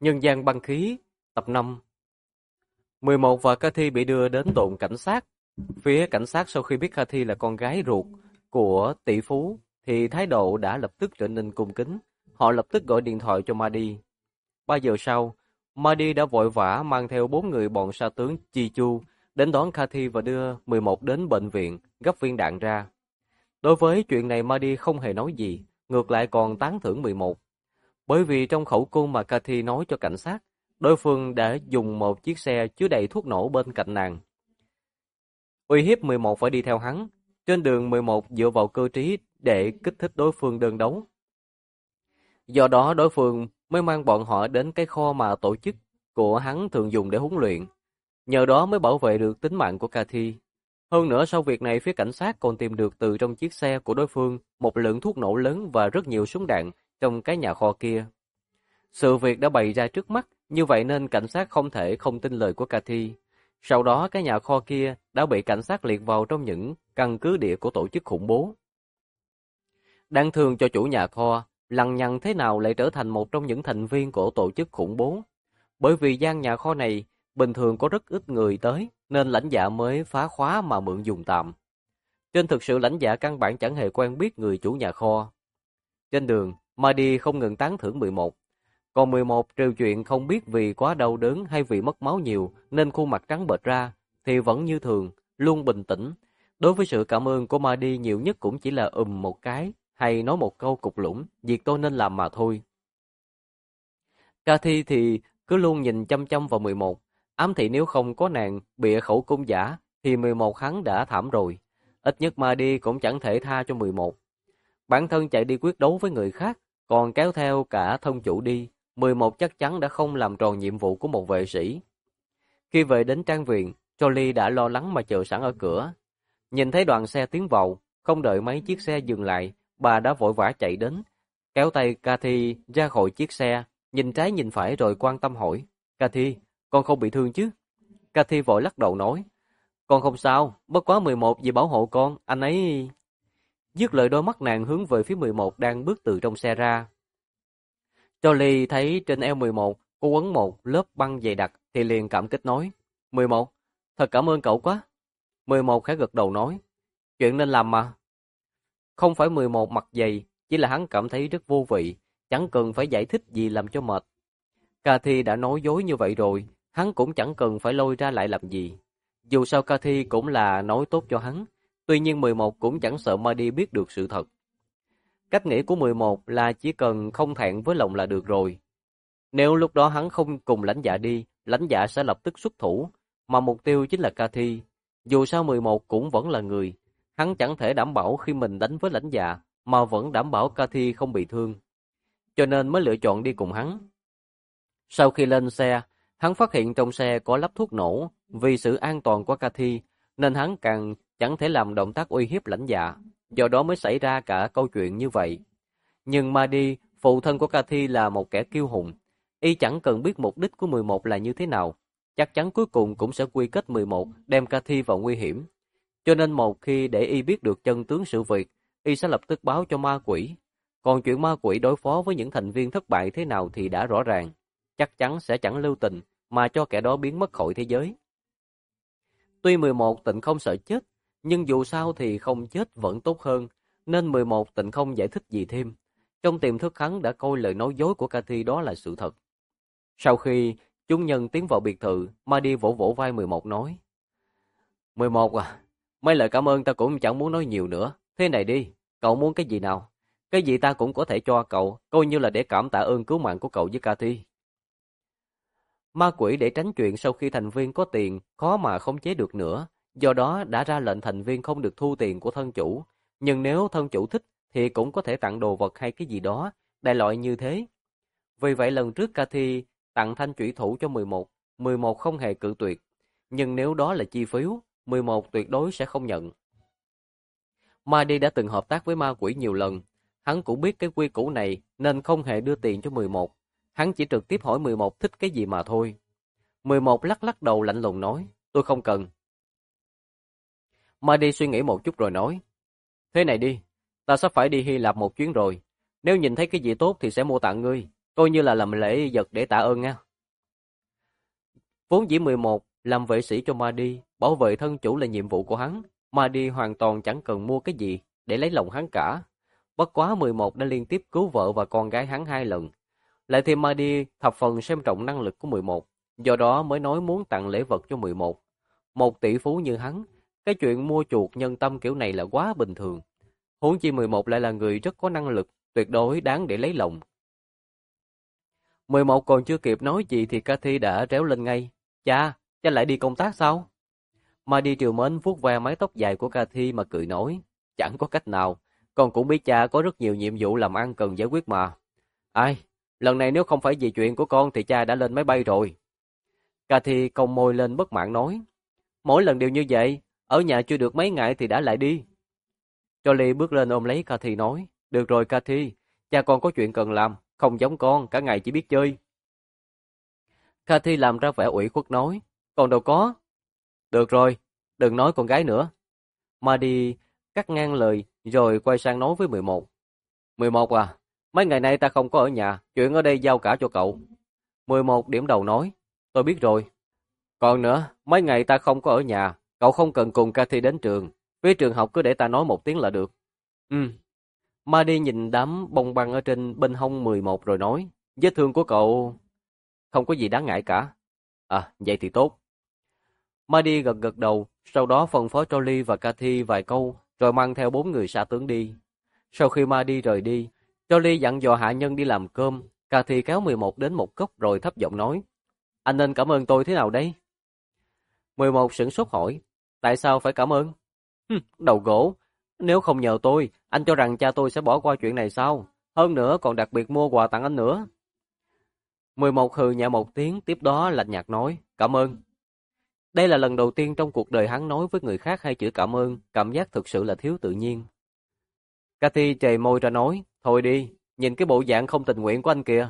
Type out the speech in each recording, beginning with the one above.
Nhân gian băng khí, tập 5. 11 và Cathy bị đưa đến đồn cảnh sát. Phía cảnh sát sau khi biết Cathy là con gái ruột của tỷ phú thì thái độ đã lập tức trở nên cung kính. Họ lập tức gọi điện thoại cho Maddie. 3 giờ sau, Maddie đã vội vã mang theo 4 người bọn sa tướng Chi Chu đến đón Cathy và đưa 11 đến bệnh viện gấp viên đạn ra. Đối với chuyện này Maddie không hề nói gì, ngược lại còn tán thưởng 11. Bởi vì trong khẩu cung mà Cathy nói cho cảnh sát, đối phương đã dùng một chiếc xe chứa đầy thuốc nổ bên cạnh nàng. Uy hiếp 11 phải đi theo hắn. Trên đường 11 dựa vào cơ trí để kích thích đối phương đơn đấu. Do đó đối phương mới mang bọn họ đến cái kho mà tổ chức của hắn thường dùng để huấn luyện. Nhờ đó mới bảo vệ được tính mạng của Cathy. Hơn nữa sau việc này phía cảnh sát còn tìm được từ trong chiếc xe của đối phương một lượng thuốc nổ lớn và rất nhiều súng đạn trong cái nhà kho kia. Sự việc đã bày ra trước mắt, như vậy nên cảnh sát không thể không tin lời của Cathy. Sau đó cái nhà kho kia đã bị cảnh sát liệt vào trong những căn cứ địa của tổ chức khủng bố. Đáng thương cho chủ nhà kho, lằng nhằng thế nào lại trở thành một trong những thành viên của tổ chức khủng bố. Bởi vì gian nhà kho này bình thường có rất ít người tới, nên lãnh dạ mới phá khóa mà mượn dùng tạm. Trên thực sự lãnh dạ căn bản chẳng hề quen biết người chủ nhà kho. Trên đường, Maddie không ngừng tán thưởng 11. Còn 11 trêu chuyện không biết vì quá đau đớn hay vì mất máu nhiều nên khuôn mặt trắng bệch ra, thì vẫn như thường, luôn bình tĩnh. Đối với sự cảm ơn của Maddie nhiều nhất cũng chỉ là một cái, hay nói một câu cục lũng, việc tôi nên làm mà thôi. Cathy thì cứ luôn nhìn chăm chăm vào 11, ám thị nếu không có nàng bịa khẩu cung giả thì 11 hắn đã thảm rồi. Ít nhất Maddie cũng chẳng thể tha cho 11. Bản thân chạy đi quyết đấu với người khác, còn kéo theo cả thân chủ đi, 11 chắc chắn đã không làm tròn nhiệm vụ của một vệ sĩ. Khi về đến trang viện, Jolie đã lo lắng mà chờ sẵn ở cửa. Nhìn thấy đoàn xe tiến vào, không đợi mấy chiếc xe dừng lại, bà đã vội vã chạy đến, kéo tay Cathy ra khỏi chiếc xe, nhìn trái nhìn phải rồi quan tâm hỏi, Cathy, con không bị thương chứ? Cathy vội lắc đầu nói, con không sao, bất quá 11 vì bảo hộ con, anh ấy... Dứt lời đôi mắt nàng hướng về phía 11 đang bước từ trong xe ra. Jolie thấy trên eo 11 có quấn một lớp băng dày đặc thì liền cảm kích nói, 11, thật cảm ơn cậu quá. 11 khẽ gật đầu nói, chuyện nên làm mà. Không phải 11 mặt dày, chỉ là hắn cảm thấy rất vô vị, chẳng cần phải giải thích gì làm cho mệt. Cathy đã nói dối như vậy rồi, hắn cũng chẳng cần phải lôi ra lại làm gì. Dù sao Cathy cũng là nói tốt cho hắn, tuy nhiên 11 cũng chẳng sợ Maddie biết được sự thật. Cách nghĩ của 11 là chỉ cần không thẹn với lòng là được rồi. Nếu lúc đó hắn không cùng lãnh dạ đi, lãnh dạ sẽ lập tức xuất thủ, mà mục tiêu chính là Cathy. Dù sao 11 cũng vẫn là người, hắn chẳng thể đảm bảo khi mình đánh với lãnh dạ, mà vẫn đảm bảo Cathy không bị thương. Cho nên mới lựa chọn đi cùng hắn. Sau khi lên xe, hắn phát hiện trong xe có lắp thuốc nổ, vì sự an toàn của Cathy, nên hắn càng chẳng thể làm động tác uy hiếp lãnh dạ, do đó mới xảy ra cả câu chuyện như vậy. Nhưng Maddie, phụ thân của Cathy là một kẻ kiêu hùng, y chẳng cần biết mục đích của 11 là như thế nào, chắc chắn cuối cùng cũng sẽ quy kết 11 đem Cathy vào nguy hiểm. Cho nên một khi để y biết được chân tướng sự việc, y sẽ lập tức báo cho ma quỷ. Còn chuyện ma quỷ đối phó với những thành viên thất bại thế nào thì đã rõ ràng, chắc chắn sẽ chẳng lưu tình mà cho kẻ đó biến mất khỏi thế giới. Tuy 11 tịnh không sợ chết, nhưng dù sao thì không chết vẫn tốt hơn, nên 11 tịnh không giải thích gì thêm. Trong tiềm thức hắn đã coi lời nói dối của Cathy đó là sự thật. Sau khi chúng nhân tiến vào biệt thự, Maddie vỗ vỗ vai 11 nói, 11 à, mấy lời cảm ơn ta cũng chẳng muốn nói nhiều nữa. Thế này đi, cậu muốn cái gì nào? Cái gì ta cũng có thể cho cậu, coi như là để cảm tạ ơn cứu mạng của cậu với Cathy. Ma quỷ để tránh chuyện sau khi thành viên có tiền khó mà khống chế được nữa, do đó đã ra lệnh thành viên không được thu tiền của thân chủ, nhưng nếu thân chủ thích thì cũng có thể tặng đồ vật hay cái gì đó, đại loại như thế. Vì vậy lần trước Cathy tặng thanh chủy thủ cho 11, 11 không hề cự tuyệt, nhưng nếu đó là chi phiếu, 11 tuyệt đối sẽ không nhận. Maddie đã từng hợp tác với ma quỷ nhiều lần, hắn cũng biết cái quy củ này nên không hề đưa tiền cho 11. Hắn chỉ trực tiếp hỏi 11 thích cái gì mà thôi. 11 lắc lắc đầu lạnh lùng nói, tôi không cần. Maddie suy nghĩ một chút rồi nói, thế này đi, ta sắp phải đi Hy Lạp một chuyến rồi. Nếu nhìn thấy cái gì tốt thì sẽ mua tặng ngươi. Coi như là làm lễ vật để tạ ơn nha. Vốn dĩ 11 làm vệ sĩ cho Mahdi, bảo vệ thân chủ là nhiệm vụ của hắn. Mahdi hoàn toàn chẳng cần mua cái gì để lấy lòng hắn cả. Bất quá 11 đã liên tiếp cứu vợ và con gái hắn 2 lần. Lại thêm Mahdi thập phần xem trọng năng lực của 11, do đó mới nói muốn tặng lễ vật cho 11. Một tỷ phú như hắn, cái chuyện mua chuộc nhân tâm kiểu này là quá bình thường. Huống chi 11 lại là người rất có năng lực, tuyệt đối đáng để lấy lòng. 11 còn chưa kịp nói gì thì Cathy đã réo lên ngay. Cha lại đi công tác sao? Mahdi trìu mến vuốt ve mái tóc dài của Cathy mà cười nói. Chẳng có cách nào, con cũng biết cha có rất nhiều nhiệm vụ làm ăn cần giải quyết mà. Ai, lần này nếu không phải vì chuyện của con thì cha đã lên máy bay rồi. Cathy cong môi lên bất mãn nói. Mỗi lần đều như vậy, ở nhà chưa được mấy ngày thì đã lại đi. Charlie bước lên ôm lấy Cathy nói. Được rồi Cathy, cha con có chuyện cần làm, không giống con, cả ngày chỉ biết chơi. Cathy làm ra vẻ ủy khuất nói. Con đâu có. Được rồi, đừng nói con gái nữa. Mahdi cắt ngang lời rồi quay sang nói với 11. 11 à, mấy ngày nay ta không có ở nhà, chuyện ở đây giao cả cho cậu. 11 điểm đầu nói. Tôi biết rồi. Còn nữa, mấy ngày ta không có ở nhà, cậu không cần cùng Cathy đến trường. Phía trường học cứ để ta nói một tiếng là được. Mahdi nhìn đám bông băng ở trên bên hông 11 rồi nói. Vết thương của cậu không có gì đáng ngại cả. À, vậy thì tốt. Mahdi gật gật đầu, sau đó phân phó Charlie và Cathy vài câu, rồi mang theo 4 người sa tướng đi. Sau khi Mahdi rời đi, Charlie dặn dò hạ nhân đi làm cơm. Cathy kéo 11 đến một góc rồi thấp giọng nói. Anh nên cảm ơn tôi thế nào đây? 11 sửng sốt hỏi. Tại sao phải cảm ơn? Đầu gỗ. Nếu không nhờ tôi, anh cho rằng cha tôi sẽ bỏ qua chuyện này sao? Hơn nữa còn đặc biệt mua quà tặng anh nữa. 11 hừ nhẹ một tiếng, tiếp đó lạnh nhạt nói. Cảm ơn. Đây là lần đầu tiên trong cuộc đời hắn nói với người khác hai chữ cảm ơn, cảm giác thực sự là thiếu tự nhiên. Cathy trề môi ra nói, thôi đi, nhìn cái bộ dạng không tình nguyện của anh kìa.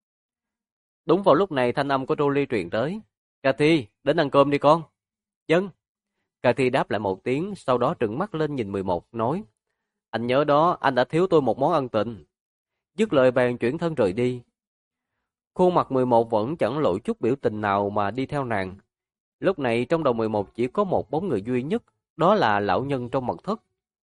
Đúng vào lúc này thanh âm của Rolly truyền tới. Cathy, đến ăn cơm đi con. Dân. Cathy đáp lại một tiếng, sau đó trừng mắt lên nhìn 11, nói. Anh nhớ đó, anh đã thiếu tôi một món ân tình. Dứt lời bèn chuyển thân rời đi. Khuôn mặt 11 vẫn chẳng lộ chút biểu tình nào mà đi theo nàng. Lúc này trong đầu 11 chỉ có một bóng người duy nhất, đó là lão nhân trong mật thất.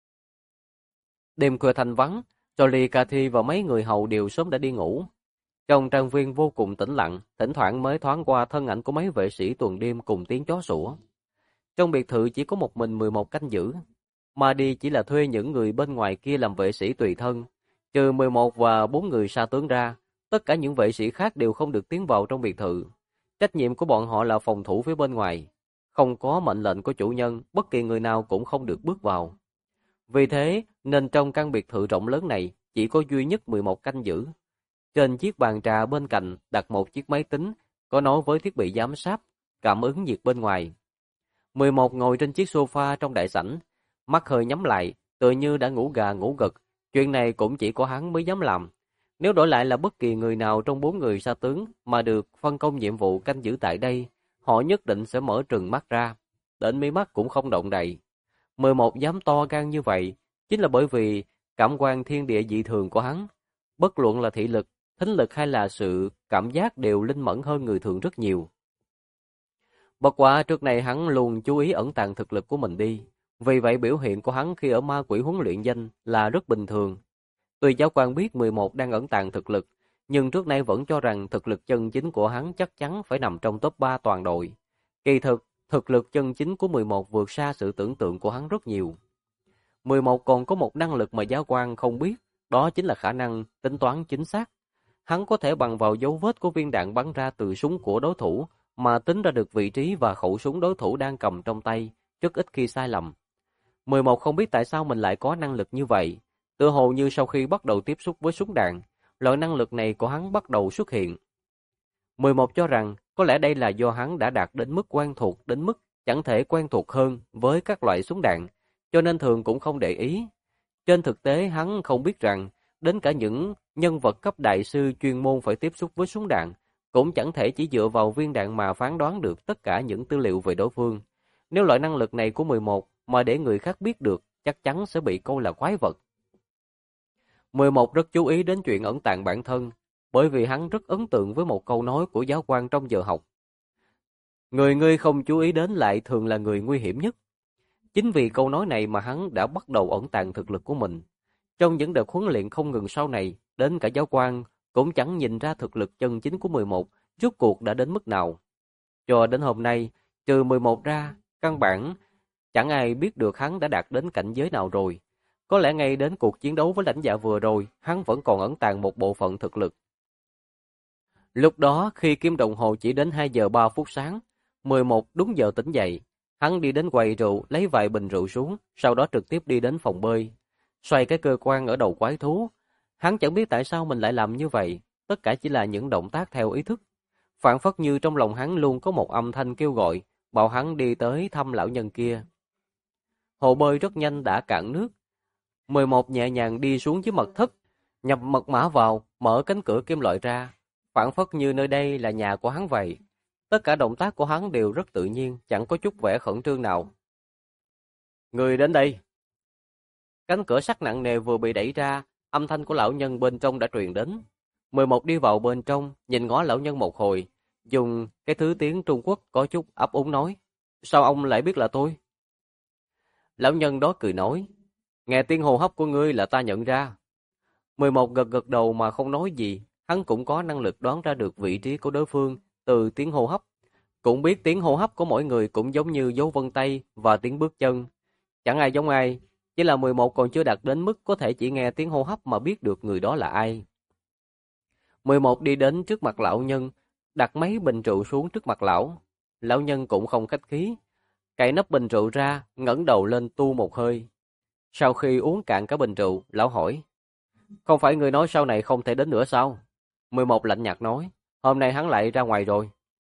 Đêm khuya thanh vắng, Charlie, Cathy và mấy người hầu đều sớm đã đi ngủ. Trong trang viên vô cùng tĩnh lặng, thỉnh thoảng mới thoáng qua thân ảnh của mấy vệ sĩ tuần đêm cùng tiếng chó sủa. Trong biệt thự chỉ có một mình 11 canh giữ, Mahdi chỉ là thuê những người bên ngoài kia làm vệ sĩ tùy thân. Trừ 11 và 4 người sa tướng ra, tất cả những vệ sĩ khác đều không được tiến vào trong biệt thự. Trách nhiệm của bọn họ là phòng thủ phía bên ngoài. Không có mệnh lệnh của chủ nhân, bất kỳ người nào cũng không được bước vào. Vì thế, nên trong căn biệt thự rộng lớn này, chỉ có duy nhất 11 canh giữ. Trên chiếc bàn trà bên cạnh đặt một chiếc máy tính, có nối với thiết bị giám sát, cảm ứng nhiệt bên ngoài. 11 ngồi trên chiếc sofa trong đại sảnh, mắt hơi nhắm lại, tựa như đã ngủ gà ngủ gật. Chuyện này cũng chỉ có hắn mới dám làm. Nếu đổi lại là bất kỳ người nào trong 4 người sa tướng mà được phân công nhiệm vụ canh giữ tại đây, họ nhất định sẽ mở trừng mắt ra, đến mí mắt cũng không động đậy. 11 dám to gan như vậy, chính là bởi vì cảm quan thiên địa dị thường của hắn. Bất luận là thị lực, thính lực hay là sự cảm giác đều linh mẫn hơn người thường rất nhiều. Bất quá trước này hắn luôn chú ý ẩn tàng thực lực của mình đi. Vì vậy biểu hiện của hắn khi ở ma quỷ huấn luyện danh là rất bình thường. Tuy giáo quan biết 11 đang ẩn tàng thực lực, nhưng trước nay vẫn cho rằng thực lực chân chính của hắn chắc chắn phải nằm trong top 3 toàn đội. Kỳ thực, thực lực chân chính của 11 vượt xa sự tưởng tượng của hắn rất nhiều. 11 còn có một năng lực mà giáo quan không biết, đó chính là khả năng tính toán chính xác. Hắn có thể bằng vào dấu vết của viên đạn bắn ra từ súng của đối thủ mà tính ra được vị trí và khẩu súng đối thủ đang cầm trong tay, rất ít khi sai lầm. 11 không biết tại sao mình lại có năng lực như vậy. Tựa hồ như sau khi bắt đầu tiếp xúc với súng đạn, loại năng lực này của hắn bắt đầu xuất hiện. 11 cho rằng có lẽ đây là do hắn đã đạt đến mức quen thuộc đến mức chẳng thể quen thuộc hơn với các loại súng đạn, cho nên thường cũng không để ý. Trên thực tế hắn không biết rằng đến cả những nhân vật cấp đại sư chuyên môn phải tiếp xúc với súng đạn cũng chẳng thể chỉ dựa vào viên đạn mà phán đoán được tất cả những tư liệu về đối phương. Nếu loại năng lực này của 11 mà để người khác biết được, chắc chắn sẽ bị coi là quái vật. 11 rất chú ý đến chuyện ẩn tàng bản thân. bởi vì hắn rất ấn tượng với một câu nói của giáo quan trong giờ học. Người ngươi không chú ý đến lại thường là người nguy hiểm nhất. Chính vì câu nói này mà hắn đã bắt đầu ẩn tàng thực lực của mình. Trong những đợt huấn luyện không ngừng sau này, đến cả giáo quan cũng chẳng nhìn ra thực lực chân chính của 11 rốt cuộc đã đến mức nào. Cho đến hôm nay, trừ 11 ra, căn bản chẳng ai biết được hắn đã đạt đến cảnh giới nào rồi. Có lẽ ngay đến cuộc chiến đấu với lãnh dạ vừa rồi, hắn vẫn còn ẩn tàng một bộ phận thực lực. Lúc đó, khi kim đồng hồ chỉ đến 2 giờ 3 phút sáng, 11 đúng giờ tỉnh dậy. Hắn đi đến quầy rượu, lấy vài bình rượu xuống, sau đó trực tiếp đi đến phòng bơi. Xoay cái cơ quan ở đầu quái thú. Hắn chẳng biết tại sao mình lại làm như vậy, tất cả chỉ là những động tác theo ý thức. Phảng phất như trong lòng hắn luôn có một âm thanh kêu gọi, bảo hắn đi tới thăm lão nhân kia. Hồ bơi rất nhanh đã cạn nước. 11 nhẹ nhàng đi xuống dưới mật thất, nhập mật mã vào, mở cánh cửa kim loại ra. Phảng phất như nơi đây là nhà của hắn vậy. Tất cả động tác của hắn đều rất tự nhiên, chẳng có chút vẻ khẩn trương nào. Người đến đây. Cánh cửa sắt nặng nề vừa bị đẩy ra, âm thanh của lão nhân bên trong đã truyền đến. 11 đi vào bên trong, nhìn ngó lão nhân một hồi, dùng cái thứ tiếng Trung Quốc có chút ấp úng nói. Sao ông lại biết là tôi? Lão nhân đó cười nói. Nghe tiếng hô hấp của ngươi là ta nhận ra. 11 gật gật đầu mà không nói gì, hắn cũng có năng lực đoán ra được vị trí của đối phương từ tiếng hô hấp. Cũng biết tiếng hô hấp của mỗi người cũng giống như dấu vân tay và tiếng bước chân. Chẳng ai giống ai, chỉ là 11 còn chưa đạt đến mức có thể chỉ nghe tiếng hô hấp mà biết được người đó là ai. 11 đi đến trước mặt lão nhân, đặt mấy bình rượu xuống trước mặt lão. Lão nhân cũng không khách khí, cậy nắp bình rượu ra, ngẩng đầu lên tu một hơi. Sau khi uống cạn cả bình rượu, lão hỏi, không phải người nói sau này không thể đến nữa sao? 11 lạnh nhạt nói, hôm nay hắn lại ra ngoài rồi.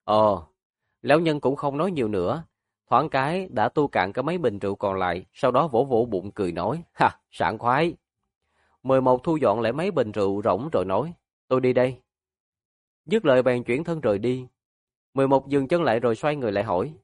Lão nhân cũng không nói nhiều nữa, thoáng cái đã tu cạn cả mấy bình rượu còn lại, sau đó vỗ vỗ bụng cười nói, ha, sảng khoái. 11 thu dọn lại mấy bình rượu rỗng rồi nói, tôi đi đây. Dứt lời bèn chuyển thân rời đi. 11 dừng chân lại rồi xoay người lại hỏi.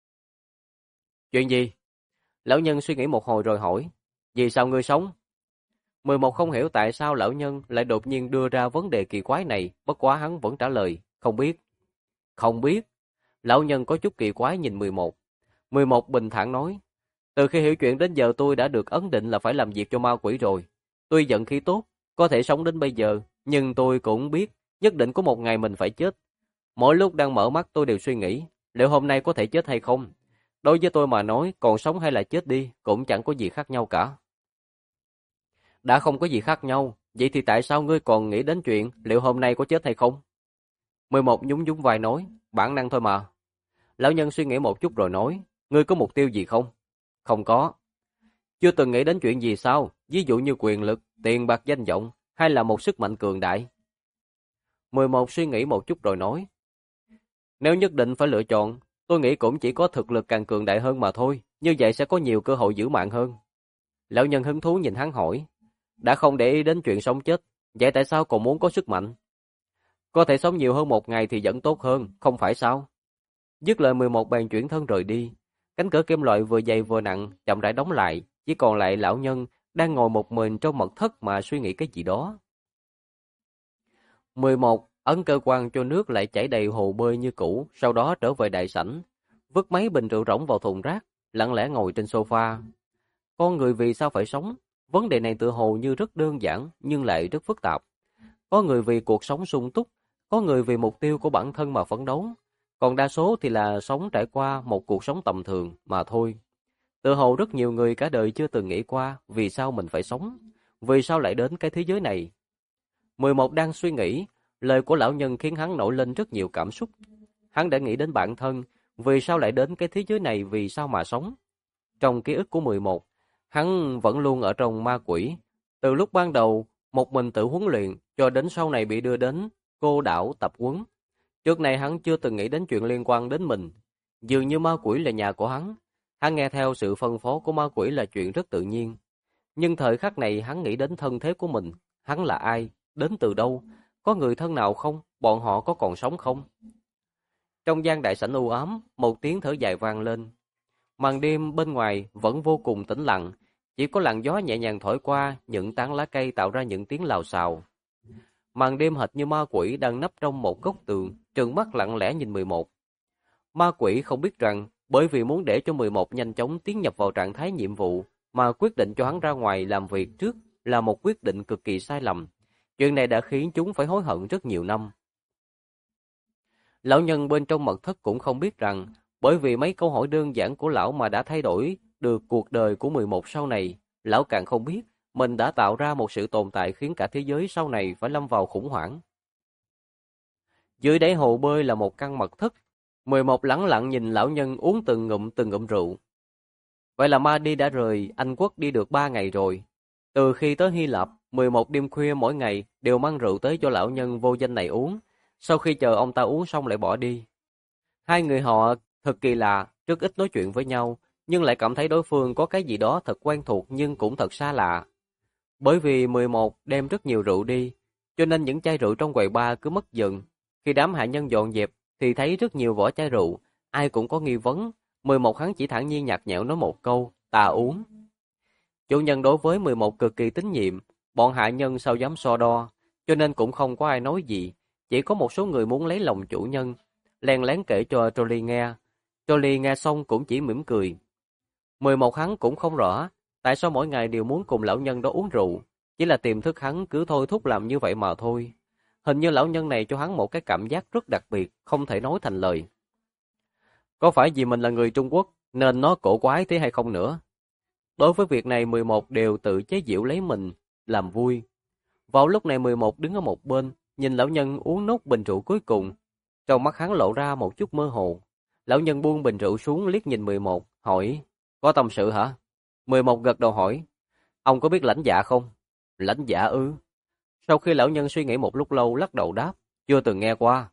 Chuyện gì? Lão nhân suy nghĩ một hồi rồi hỏi, vì sao ngươi sống? 11 không hiểu tại sao lão nhân lại đột nhiên đưa ra vấn đề kỳ quái này, bất quá hắn vẫn trả lời, không biết. Không biết. Lão nhân có chút kỳ quái nhìn 11. 11 bình thản nói, từ khi hiểu chuyện đến giờ tôi đã được ấn định là phải làm việc cho ma quỷ rồi. Tuy vận khí tốt, có thể sống đến bây giờ, nhưng tôi cũng biết nhất định có một ngày mình phải chết. Mỗi lúc đang mở mắt tôi đều suy nghĩ, liệu hôm nay có thể chết hay không? Đối với tôi mà nói, còn sống hay là chết đi cũng chẳng có gì khác nhau cả. Đã không có gì khác nhau, vậy thì tại sao ngươi còn nghĩ đến chuyện liệu hôm nay có chết hay không? 11 nhún nhún vai nói, bản năng thôi mà. Lão nhân suy nghĩ một chút rồi nói, ngươi có mục tiêu gì không? Không có. Chưa từng nghĩ đến chuyện gì sao? Ví dụ như quyền lực, tiền bạc danh vọng, hay là một sức mạnh cường đại? 11 suy nghĩ một chút rồi nói, nếu nhất định phải lựa chọn, tôi nghĩ cũng chỉ có thực lực càng cường đại hơn mà thôi, như vậy sẽ có nhiều cơ hội giữ mạng hơn. Lão nhân hứng thú nhìn hắn hỏi, đã không để ý đến chuyện sống chết, vậy tại sao còn muốn có sức mạnh? Có thể sống nhiều hơn một ngày thì vẫn tốt hơn, không phải sao? Dứt lời 11 bèn chuyển thân rời đi. Cánh cửa kim loại vừa dày vừa nặng chậm rãi đóng lại, chỉ còn lại lão nhân đang ngồi một mình trong mật thất mà suy nghĩ cái gì đó. 11 ấn cơ quan cho nước lại chảy đầy hồ bơi như cũ, sau đó trở về đại sảnh, vứt mấy bình rượu rỗng vào thùng rác, lặng lẽ ngồi trên sofa. Con người vì sao phải sống? Vấn đề này tựa hồ như rất đơn giản nhưng lại rất phức tạp. Có người vì cuộc sống sung túc, có người vì mục tiêu của bản thân mà phấn đấu, còn đa số thì là sống trải qua một cuộc sống tầm thường mà thôi. Tựa hồ rất nhiều người cả đời chưa từng nghĩ qua vì sao mình phải sống, vì sao lại đến cái thế giới này. 11 đang suy nghĩ, lời của lão nhân khiến hắn nổi lên rất nhiều cảm xúc. Hắn đã nghĩ đến bản thân, vì sao lại đến cái thế giới này, vì sao mà sống. Trong ký ức của 11, hắn vẫn luôn ở trong ma quỷ. Từ lúc ban đầu, một mình tự huấn luyện, cho đến sau này bị đưa đến cô đảo tập huấn. Trước này hắn chưa từng nghĩ đến chuyện liên quan đến mình. Dường như ma quỷ là nhà của hắn. Hắn nghe theo sự phân phó của ma quỷ là chuyện rất tự nhiên. Nhưng thời khắc này hắn nghĩ đến thân thế của mình. Hắn là ai? Đến từ đâu? Có người thân nào không? Bọn họ có còn sống không? Trong gian đại sảnh u ám, một tiếng thở dài vang lên. Màn đêm bên ngoài vẫn vô cùng tĩnh lặng, chỉ có làn gió nhẹ nhàng thổi qua những tán lá cây tạo ra những tiếng lào xào. màn đêm hệt như ma quỷ đang nấp trong một góc tường, trừng mắt lặng lẽ nhìn 11. Ma quỷ không biết rằng, bởi vì muốn để cho 11 nhanh chóng tiến nhập vào trạng thái nhiệm vụ, mà quyết định cho hắn ra ngoài làm việc trước là một quyết định cực kỳ sai lầm. Chuyện này đã khiến chúng phải hối hận rất nhiều năm. Lão nhân bên trong mật thất cũng không biết rằng, bởi vì mấy câu hỏi đơn giản của lão mà đã thay đổi được cuộc đời của 11 sau này, lão càng không biết mình đã tạo ra một sự tồn tại khiến cả thế giới sau này phải lâm vào khủng hoảng. Dưới đáy hồ bơi là một căn mật thất, 11 lẳng lặng nhìn lão nhân uống từng ngụm rượu. Vậy là Mahdi đã rời Anh quốc đi được 3 ngày rồi. Từ khi tới Hy Lạp, 11 đêm khuya mỗi ngày đều mang rượu tới cho lão nhân vô danh này uống, sau khi chờ ông ta uống xong lại bỏ đi. Hai người họ thật kỳ lạ, rất ít nói chuyện với nhau, nhưng lại cảm thấy đối phương có cái gì đó thật quen thuộc nhưng cũng thật xa lạ. Bởi vì 11 đem rất nhiều rượu đi, cho nên những chai rượu trong quầy bar cứ mất dần. Khi đám hạ nhân dọn dẹp thì thấy rất nhiều vỏ chai rượu, ai cũng có nghi vấn. 11 hắn chỉ thản nhiên nhạt nhẽo nói một câu, ta uống. Chủ nhân đối với 11 cực kỳ tín nhiệm, bọn hạ nhân sao dám so đo, cho nên cũng không có ai nói gì. Chỉ có một số người muốn lấy lòng chủ nhân, len lén kể cho Trolley nghe. Trolley nghe xong cũng chỉ mỉm cười. 11 hắn cũng không rõ, tại sao mỗi ngày đều muốn cùng lão nhân đó uống rượu, chỉ là tiềm thức hắn cứ thôi thúc làm như vậy mà thôi. Hình như lão nhân này cho hắn một cái cảm giác rất đặc biệt, không thể nói thành lời. Có phải vì mình là người Trung Quốc, nên nó cổ quái thế hay không nữa? Đối với việc này 11 đều tự chế giễu lấy mình, làm vui. Vào lúc này 11 đứng ở một bên, nhìn lão nhân uống nốt bình rượu cuối cùng. Trong mắt hắn lộ ra một chút mơ hồ. Lão nhân buông bình rượu xuống liếc nhìn 11, hỏi, có tâm sự hả? 11 gật đầu hỏi, ông có biết Lãnh Dạ không? Lãnh Dạ ư? Sau khi lão nhân suy nghĩ một lúc lâu lắc đầu đáp, chưa từng nghe qua.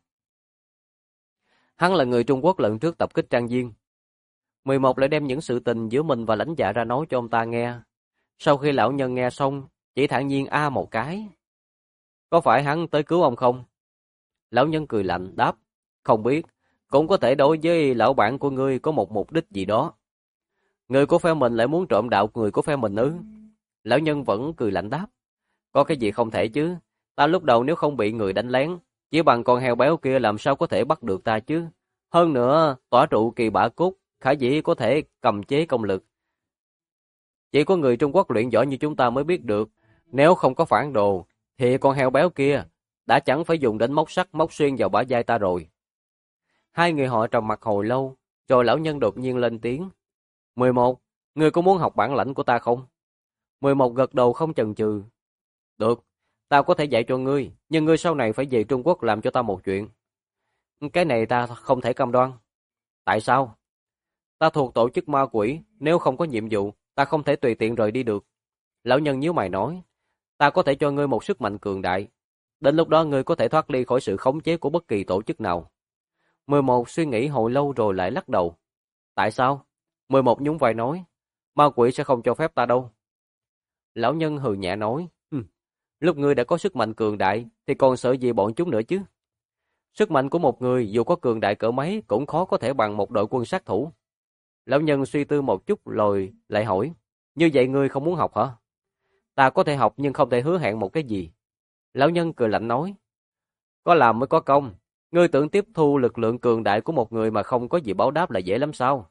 Hắn là người Trung Quốc lần trước tập kích Trang Diên. 11 lại đem những sự tình giữa mình và Lãnh Dạ ra nói cho ông ta nghe. Sau khi lão nhân nghe xong, chỉ thản nhiên a một cái. Có phải hắn tới cứu ông không? Lão nhân cười lạnh đáp, không biết, cũng có thể đối với lão bạn của ngươi có một mục đích gì đó. Người của phe mình lại muốn trộm đạo người của phe mình ư? Lão nhân vẫn cười lạnh đáp, có cái gì không thể chứ, ta lúc đầu nếu không bị người đánh lén, chỉ bằng con heo béo kia làm sao có thể bắt được ta chứ. Hơn nữa, tỏa trụ kỳ bả cốt, khả dĩ có thể cầm chế công lực. Chỉ có người Trung Quốc luyện giỏi như chúng ta mới biết được, nếu không có phản đồ, thì con heo béo kia đã chẳng phải dùng đến móc sắt móc xuyên vào bả vai ta rồi. Hai người họ trầm mặc hồi lâu, rồi lão nhân đột nhiên lên tiếng. 11, ngươi có muốn học bản lãnh của ta không? 11 gật đầu không chần chừ. Được, tao có thể dạy cho ngươi, nhưng ngươi sau này phải về Trung Quốc làm cho ta một chuyện. Cái này ta không thể cam đoan. Tại sao? Ta thuộc tổ chức ma quỷ, nếu không có nhiệm vụ, ta không thể tùy tiện rời đi được. Lão nhân nhíu mày nói, ta có thể cho ngươi một sức mạnh cường đại. Đến lúc đó ngươi có thể thoát ly khỏi sự khống chế của bất kỳ tổ chức nào. 11 suy nghĩ hồi lâu rồi lại lắc đầu. Tại sao? 11 nhún vai nói, ma quỷ sẽ không cho phép ta đâu. Lão nhân hừ nhẹ nói, lúc ngươi đã có sức mạnh cường đại, thì còn sợ gì bọn chúng nữa chứ? Sức mạnh của một người dù có cường đại cỡ mấy cũng khó có thể bằng một đội quân sát thủ. Lão nhân suy tư một chút rồi lại hỏi, như vậy ngươi không muốn học hả? Ta có thể học nhưng không thể hứa hẹn một cái gì. Lão nhân cười lạnh nói, có làm mới có công. Ngươi tưởng tiếp thu lực lượng cường đại của một người mà không có gì báo đáp là dễ lắm sao?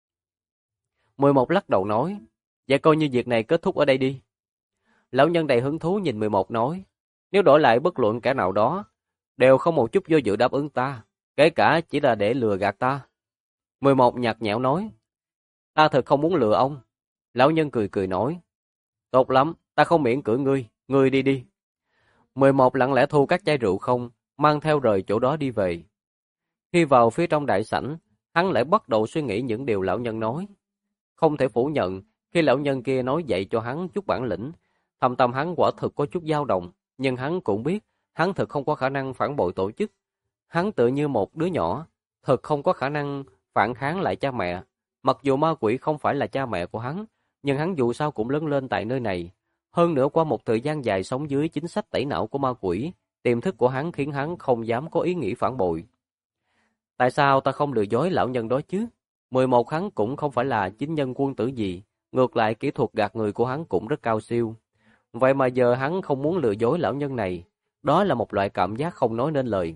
11 lắc đầu nói, vậy coi như việc này kết thúc ở đây đi. Lão nhân đầy hứng thú nhìn 11 nói, nếu đổi lại bất luận kẻ nào đó, đều không một chút do dự đáp ứng ta, kể cả chỉ là để lừa gạt ta. 11 nhạt nhẽo nói, ta thật không muốn lừa ông. Lão nhân cười cười nói, tốt lắm, ta không miễn cưỡng ngươi, ngươi đi đi. 11 lặng lẽ thu các chai rượu không, mang theo rời chỗ đó đi về. Khi vào phía trong đại sảnh, hắn lại bắt đầu suy nghĩ những điều lão nhân nói. Không thể phủ nhận, khi lão nhân kia nói dạy cho hắn chút bản lĩnh, thâm tâm hắn quả thực có chút dao động, nhưng hắn cũng biết, hắn thực không có khả năng phản bội tổ chức. Hắn tự như một đứa nhỏ, thực không có khả năng phản kháng lại cha mẹ. Mặc dù ma quỷ không phải là cha mẹ của hắn, nhưng hắn dù sao cũng lớn lên tại nơi này. Hơn nữa qua một thời gian dài sống dưới chính sách tẩy não của ma quỷ, tiềm thức của hắn khiến hắn không dám có ý nghĩ phản bội. Tại sao ta không lừa dối lão nhân đó chứ? 11 hắn cũng không phải là chính nhân quân tử gì, ngược lại kỹ thuật gạt người của hắn cũng rất cao siêu. Vậy mà giờ hắn không muốn lừa dối lão nhân này, đó là một loại cảm giác không nói nên lời.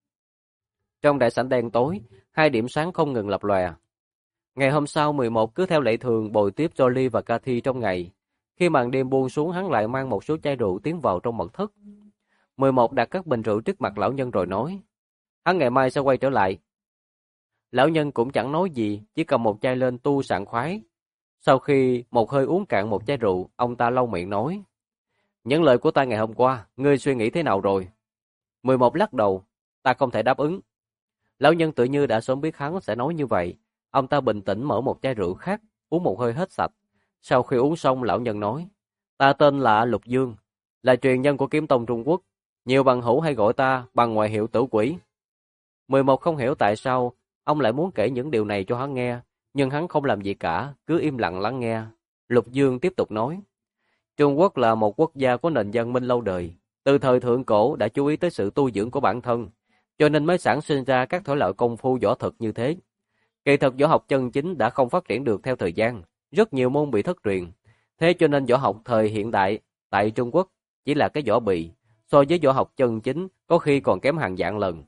Trong đại sảnh đen tối, hai điểm sáng không ngừng lập lòe. Ngày hôm sau 11 cứ theo lệ thường bồi tiếp Jolie và Cathy trong ngày. Khi màn đêm buông xuống, hắn lại mang một số chai rượu tiến vào trong mật thất. 11 đặt các bình rượu trước mặt lão nhân rồi nói, hắn ngày mai sẽ quay trở lại. Lão nhân cũng chẳng nói gì, chỉ cầm một chai lên tu sảng khoái. Sau khi một hơi uống cạn một chai rượu, ông ta lau miệng nói, những lời của ta ngày hôm qua, ngươi suy nghĩ thế nào rồi? 11 lắc đầu, ta không thể đáp ứng. Lão nhân tự như đã sớm biết hắn sẽ nói như vậy. Ông ta bình tĩnh mở một chai rượu khác, uống một hơi hết sạch. Sau khi uống xong, lão nhân nói, ta tên là Lục Dương, là truyền nhân của Kiếm Tông Trung Quốc. Nhiều bằng hữu hay gọi ta bằng ngoại hiệu Tử Quỷ. 11 không hiểu tại sao ông lại muốn kể những điều này cho hắn nghe, nhưng hắn không làm gì cả, cứ im lặng lắng nghe. Lục Dương tiếp tục nói, Trung Quốc là một quốc gia có nền văn minh lâu đời, từ thời thượng cổ đã chú ý tới sự tu dưỡng của bản thân, cho nên mới sản sinh ra các thể loại công phu võ thuật như thế. Kỳ thực võ học chân chính đã không phát triển được theo thời gian, rất nhiều môn bị thất truyền. Thế cho nên võ học thời hiện đại tại Trung Quốc chỉ là cái võ bì, so với võ học chân chính có khi còn kém hàng vạn lần.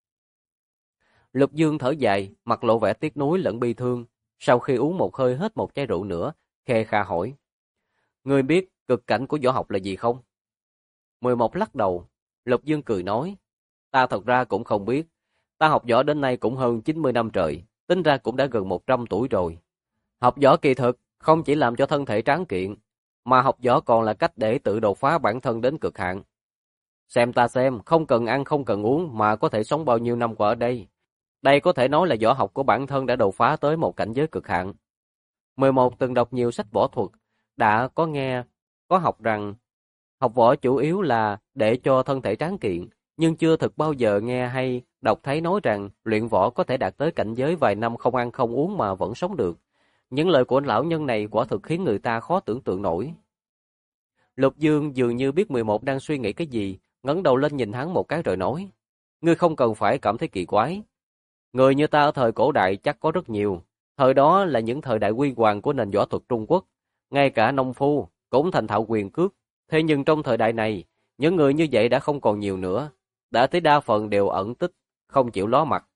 Lục Dương thở dài, mặt lộ vẻ tiếc nuối lẫn bi thương. Sau khi uống một hơi hết một chai rượu nữa, khe khà hỏi, ngươi biết cực cảnh của võ học là gì không? 11 lắc đầu. Lục Dương cười nói, ta thật ra cũng không biết. Ta học võ đến nay cũng hơn 90 năm trời, tính ra cũng đã gần 100 tuổi rồi. Học võ kỳ thực không chỉ làm cho thân thể tráng kiện, mà học võ còn là cách để tự đột phá bản thân đến cực hạn. Xem ta xem, không cần ăn không cần uống mà có thể sống bao nhiêu năm qua ở đây. Đây có thể nói là võ học của bản thân đã đột phá tới một cảnh giới cực hạn. 11 từng đọc nhiều sách võ thuật, đã có học rằng học võ chủ yếu là để cho thân thể tráng kiện, nhưng chưa thực bao giờ nghe hay đọc thấy nói rằng luyện võ có thể đạt tới cảnh giới vài năm không ăn không uống mà vẫn sống được. Những lời của lão nhân này quả thực khiến người ta khó tưởng tượng nổi. Lục Dương dường như biết 11 đang suy nghĩ cái gì, ngẩng đầu lên nhìn hắn một cái rồi nói, ngươi không cần phải cảm thấy kỳ quái. Người như ta ở thời cổ đại chắc có rất nhiều, thời đó là những thời đại huy hoàng của nền võ thuật Trung Quốc, ngay cả nông phu cũng thành thạo quyền cước. Thế nhưng trong thời đại này, những người như vậy đã không còn nhiều nữa, đã thấy đa phần đều ẩn tích, không chịu ló mặt.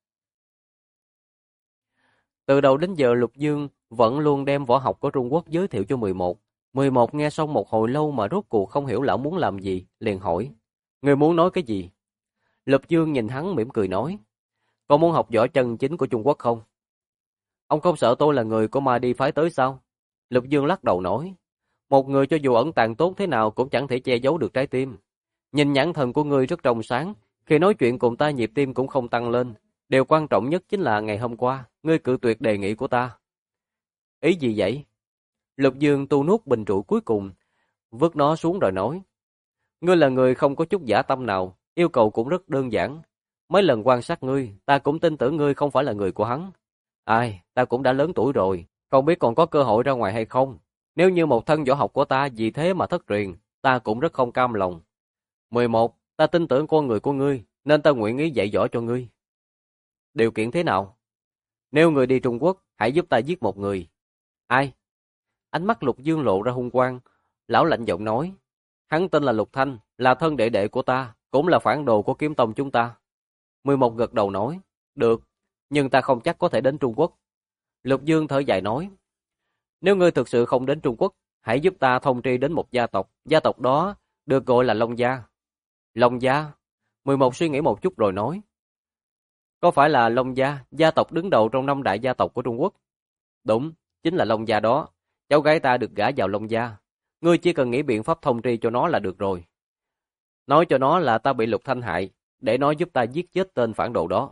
Từ đầu đến giờ Lục Dương vẫn luôn đem võ học của Trung Quốc giới thiệu cho 11. 11 nghe xong một hồi lâu mà rốt cuộc không hiểu lão muốn làm gì, liền hỏi, ngươi muốn nói cái gì? Lục Dương nhìn hắn mỉm cười nói, có muốn học võ chân chính của Trung Quốc không? Ông không sợ tôi là người của Ma Đi phái tới sao? Lục Dương lắc đầu nói, một người cho dù ẩn tàng tốt thế nào cũng chẳng thể che giấu được trái tim. Nhìn nhãn thần của ngươi rất trong sáng, khi nói chuyện cùng ta nhịp tim cũng không tăng lên. Điều quan trọng nhất chính là ngày hôm qua, ngươi cự tuyệt đề nghị của ta. Ý gì vậy? Lục Dương tu nuốt bình rượu cuối cùng, vứt nó xuống rồi nói, ngươi là người không có chút dã tâm nào, yêu cầu cũng rất đơn giản. Mấy lần quan sát ngươi, ta cũng tin tưởng ngươi không phải là người của hắn. Ai, ta cũng đã lớn tuổi rồi, không biết còn có cơ hội ra ngoài hay không. Nếu như một thân võ học của ta vì thế mà thất truyền, ta cũng rất không cam lòng. 11. Ta tin tưởng con người của ngươi, nên ta nguyện ý dạy dỗ cho ngươi. Điều kiện thế nào? Nếu người đi Trung Quốc, hãy giúp ta giết một người. Ai? Ánh mắt Lục Dương lộ ra hung quang. Lão lạnh giọng nói, hắn tên là Lục Thanh, là thân đệ đệ của ta, cũng là phản đồ của Kiếm Tông chúng ta. 11 gật đầu nói, được, nhưng ta không chắc có thể đến Trung Quốc. Lục Dương thở dài nói, nếu ngươi thực sự không đến Trung Quốc, hãy giúp ta thông tri đến một gia tộc đó được gọi là Long Gia. Long Gia? 11 suy nghĩ một chút rồi nói, có phải là Long Gia, gia tộc đứng đầu trong 5 đại gia tộc của Trung Quốc? Đúng, chính là Long Gia đó, cháu gái ta được gả vào Long Gia. Ngươi chỉ cần nghĩ biện pháp thông tri cho nó là được rồi. Nói cho nó là ta bị Lục Thanh hại, để nó giúp ta giết chết tên phản đồ đó.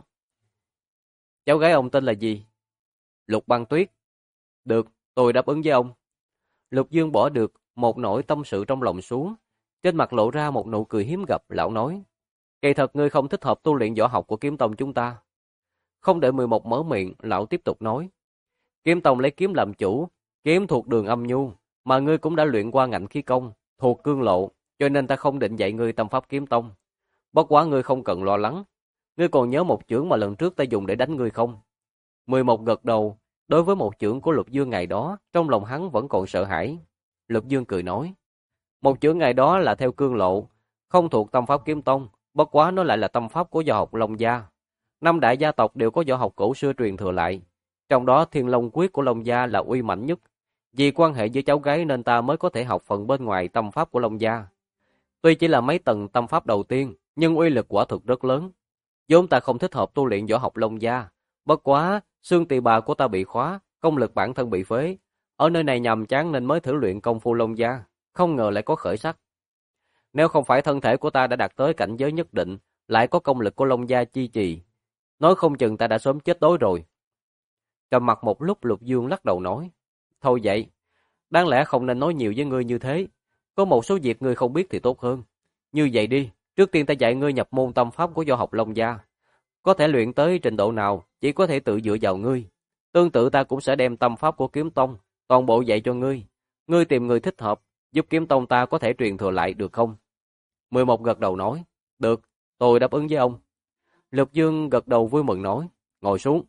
Cháu gái ông tên là gì? Lục Băng Tuyết. Được, tôi đáp ứng với ông. Lục Dương bỏ được một nỗi tâm sự trong lòng xuống, trên mặt lộ ra một nụ cười hiếm gặp, lão nói, kỳ thật ngươi không thích hợp tu luyện võ học của Kiếm Tông chúng ta. Không đợi 11 mở miệng, lão tiếp tục nói, Kiếm Tông lấy kiếm làm chủ, kiếm thuộc đường âm nhu, mà ngươi cũng đã luyện qua ngạnh khí công, thuộc cương lộ, cho nên ta không định dạy ngươi tâm pháp Kiếm Tông. Bất quá ngươi không cần lo lắng. Ngươi còn nhớ một chưởng mà lần trước ta dùng để đánh ngươi không? 11 gật đầu, đối với một chưởng của Lục Dương ngày đó, trong lòng hắn vẫn còn sợ hãi. Lục Dương cười nói, một chưởng ngày đó là theo cương lộ, không thuộc tâm pháp kiếm tông, bất quá nó lại là tâm pháp của võ học Long gia. Năm đại gia tộc đều có võ học cổ xưa truyền thừa lại, trong đó Thiên Long quyết của Long gia là uy mãnh nhất. Vì quan hệ với cháu gái nên ta mới có thể học phần bên ngoài tâm pháp của Long gia. Tuy chỉ là mấy tầng tâm pháp đầu tiên, nhưng uy lực quả thực rất lớn. Vốn ta không thích hợp tu luyện võ học Long gia, bất quá xương tỳ bà của ta bị khóa, công lực bản thân bị phế. Ở nơi này nhàm chán nên mới thử luyện công phu Long gia, không ngờ lại có khởi sắc. Nếu không phải thân thể của ta đã đạt tới cảnh giới nhất định, lại có công lực của Long gia chi trì, nói không chừng ta đã sớm chết đói rồi. Trầm mặt một lúc, Lục Dương lắc đầu nói, thôi vậy, đáng lẽ không nên nói nhiều với ngươi như thế, có một số việc ngươi không biết thì tốt hơn. Như vậy đi, trước tiên ta dạy ngươi nhập môn tâm pháp của võ học Long gia. Có thể luyện tới trình độ nào, chỉ có thể tự dựa vào ngươi. Tương tự ta cũng sẽ đem tâm pháp của kiếm tông, toàn bộ dạy cho ngươi. Ngươi tìm người thích hợp, giúp kiếm tông ta có thể truyền thừa lại được không? 11 gật đầu nói, được, tôi đáp ứng với ông. Lục Dương gật đầu vui mừng nói, ngồi xuống.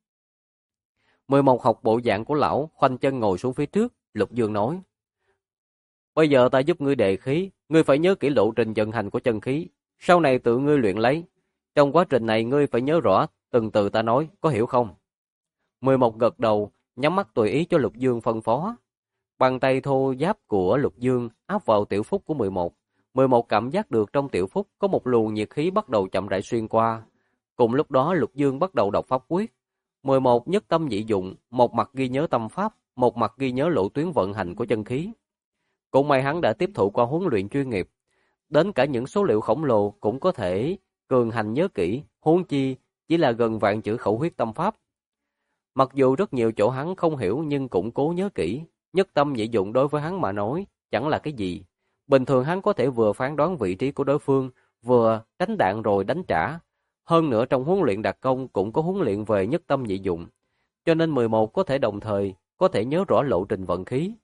11 học bộ dạng của lão, khoanh chân ngồi xuống phía trước. Lục Dương nói, bây giờ ta giúp ngươi đề khí, ngươi phải nhớ kỹ lộ trình vận hành của chân khí, sau này tự ngươi luyện lấy. Trong quá trình này ngươi phải nhớ rõ từng từ ta nói, có hiểu không? 11 gật đầu, nhắm mắt tùy ý cho Lục Dương phân phó. Bàn tay thô giáp của Lục Dương áp vào tiểu phúc của 11. 11 cảm giác được trong tiểu phúc có một luồng nhiệt khí bắt đầu chậm rãi xuyên qua. Cùng lúc đó Lục Dương bắt đầu đọc pháp quyết. 11 nhất tâm nhị dụng, một mặt ghi nhớ tâm pháp, một mặt ghi nhớ lộ tuyến vận hành của chân khí. Cũng may hắn đã tiếp thụ qua huấn luyện chuyên nghiệp, đến cả những số liệu khổng lồ cũng có thể cường hành nhớ kỹ, huống chi chỉ là gần vạn chữ khẩu huyết tâm pháp. Mặc dù rất nhiều chỗ hắn không hiểu nhưng cũng cố nhớ kỹ, nhất tâm nhị dụng đối với hắn mà nói chẳng là cái gì. Bình thường hắn có thể vừa phán đoán vị trí của đối phương, vừa tránh đạn rồi đánh trả. Hơn nữa trong huấn luyện đặc công cũng có huấn luyện về nhất tâm nhị dụng, cho nên 11 có thể đồng thời có thể nhớ rõ lộ trình vận khí.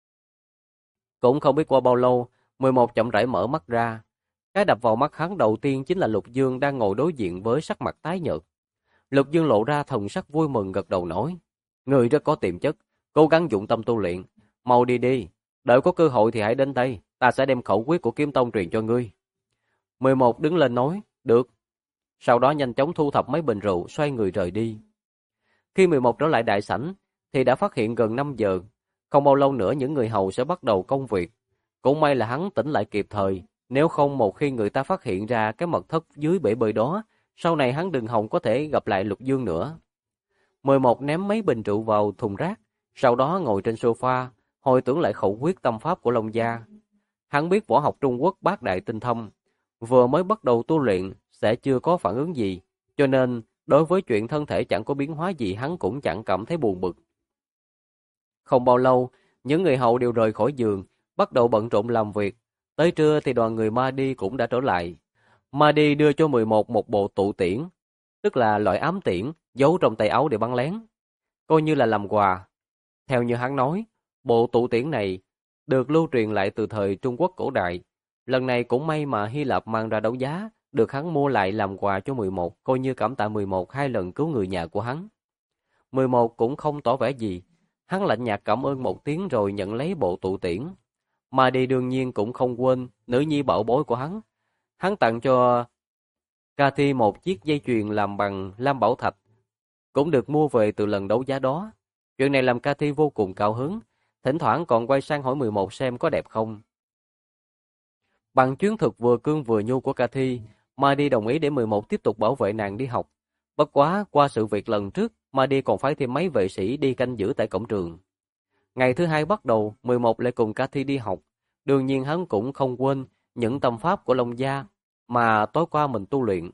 Cũng không biết qua bao lâu, 11 chậm rãi mở mắt ra. Cái đập vào mắt hắn đầu tiên chính là Lục Dương đang ngồi đối diện với sắc mặt tái nhợt. Lục Dương lộ ra thần sắc vui mừng gật đầu nói, người rất có tiềm chất, cố gắng dụng tâm tu luyện, mau đi đi, đợi có cơ hội thì hãy đến đây, ta sẽ đem khẩu quyết của Kiếm Tông truyền cho ngươi. 11 đứng lên nói, được. Sau đó nhanh chóng thu thập mấy bình rượu, xoay người rời đi. Khi 11 trở lại đại sảnh, thì đã phát hiện gần 5 giờ. Không bao lâu nữa những người hầu sẽ bắt đầu công việc. Cũng may là hắn tỉnh lại kịp thời, nếu không một khi người ta phát hiện ra cái mật thất dưới bể bơi đó, sau này hắn đừng hòng có thể gặp lại Lục Dương nữa. 11 ném mấy bình rượu vào thùng rác, sau đó ngồi trên sofa, hồi tưởng lại khẩu quyết tâm pháp của Long gia. Hắn biết võ học Trung Quốc bát đại tinh thâm, vừa mới bắt đầu tu luyện sẽ chưa có phản ứng gì, cho nên đối với chuyện thân thể chẳng có biến hóa gì hắn cũng chẳng cảm thấy buồn bực. Không bao lâu, những người hầu đều rời khỏi giường, bắt đầu bận rộn làm việc. Tới trưa thì đoàn người Mahdi cũng đã trở lại. Mahdi đưa cho 11 một bộ tụ tiễn, tức là loại ám tiễn, giấu trong tay áo để bắn lén, coi như là làm quà. Theo như hắn nói, bộ tụ tiễn này được lưu truyền lại từ thời Trung Quốc cổ đại. Lần này cũng may mà Hy Lạp mang ra đấu giá, được hắn mua lại làm quà cho 11, coi như cảm tạ 11 2 lần cứu người nhà của hắn. 11 cũng không tỏ vẻ gì, hắn lạnh nhạt cảm ơn một tiếng rồi nhận lấy bộ tụ tiễn. Mahdi đương nhiên cũng không quên nữ nhi bảo bối của hắn. Hắn tặng cho Cathy một chiếc dây chuyền làm bằng lam bảo thạch, cũng được mua về từ lần đấu giá đó. Chuyện này làm Cathy vô cùng cao hứng, thỉnh thoảng còn quay sang hỏi 11 xem có đẹp không. Bằng chuyến thực vừa cương vừa nhu của Cathy, Mahdi đồng ý để 11 tiếp tục bảo vệ nàng đi học. Bất quá, qua sự việc lần trước, Mahdi còn phải thêm mấy vệ sĩ đi canh giữ tại cổng trường. Ngày thứ hai bắt đầu, 11 lại cùng Cathy đi học. Đương nhiên hắn cũng không quên những tâm pháp của Long gia mà tối qua mình tu luyện.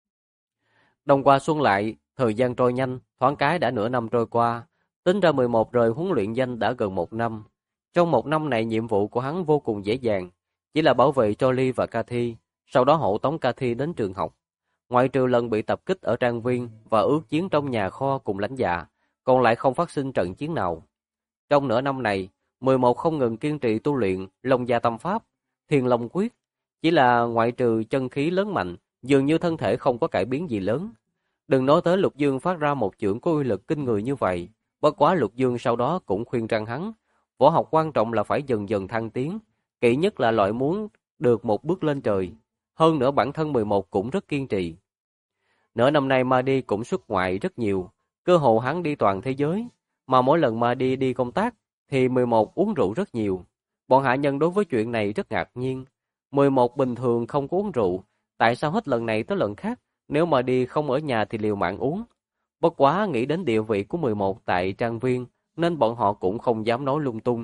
Đông qua xuân lại, thời gian trôi nhanh, thoáng cái đã nửa năm trôi qua. Tính ra 11 rời huấn luyện danh đã gần 1 năm. Trong 1 năm này nhiệm vụ của hắn vô cùng dễ dàng, chỉ là bảo vệ cho Ly và Cathy, sau đó hộ tống Cathy đến trường học. Ngoại trừ lần bị tập kích ở trang viên và ước chiến trong nhà kho cùng lãnh dạ, còn lại không phát sinh trận chiến nào. Trong nửa năm này, 11 không ngừng kiên trì tu luyện Long gia tâm pháp, Thiên Long quyết, chỉ là ngoại trừ chân khí lớn mạnh, dường như thân thể không có cải biến gì lớn. Đừng nói tới Lục Dương phát ra một chưởng có uy lực kinh người như vậy, bất quá Lục Dương sau đó cũng khuyên rằng hắn, võ học quan trọng là phải dần dần thăng tiến, kỹ nhất là loại muốn được một bước lên trời, Hơn nữa bản thân 11 cũng rất kiên trì. Nửa năm nay Mahdi cũng xuất ngoại rất nhiều, cơ hồ hắn đi toàn thế giới, mà mỗi lần Mahdi đi công tác thì 11 uống rượu rất nhiều. Bọn hạ nhân đối với chuyện này rất ngạc nhiên. 11 bình thường không có uống rượu, tại sao hết lần này tới lần khác, nếu Mahdi không ở nhà thì liều mạng uống. Bất quá nghĩ đến địa vị của 11 tại trang viên, nên bọn họ cũng không dám nói lung tung.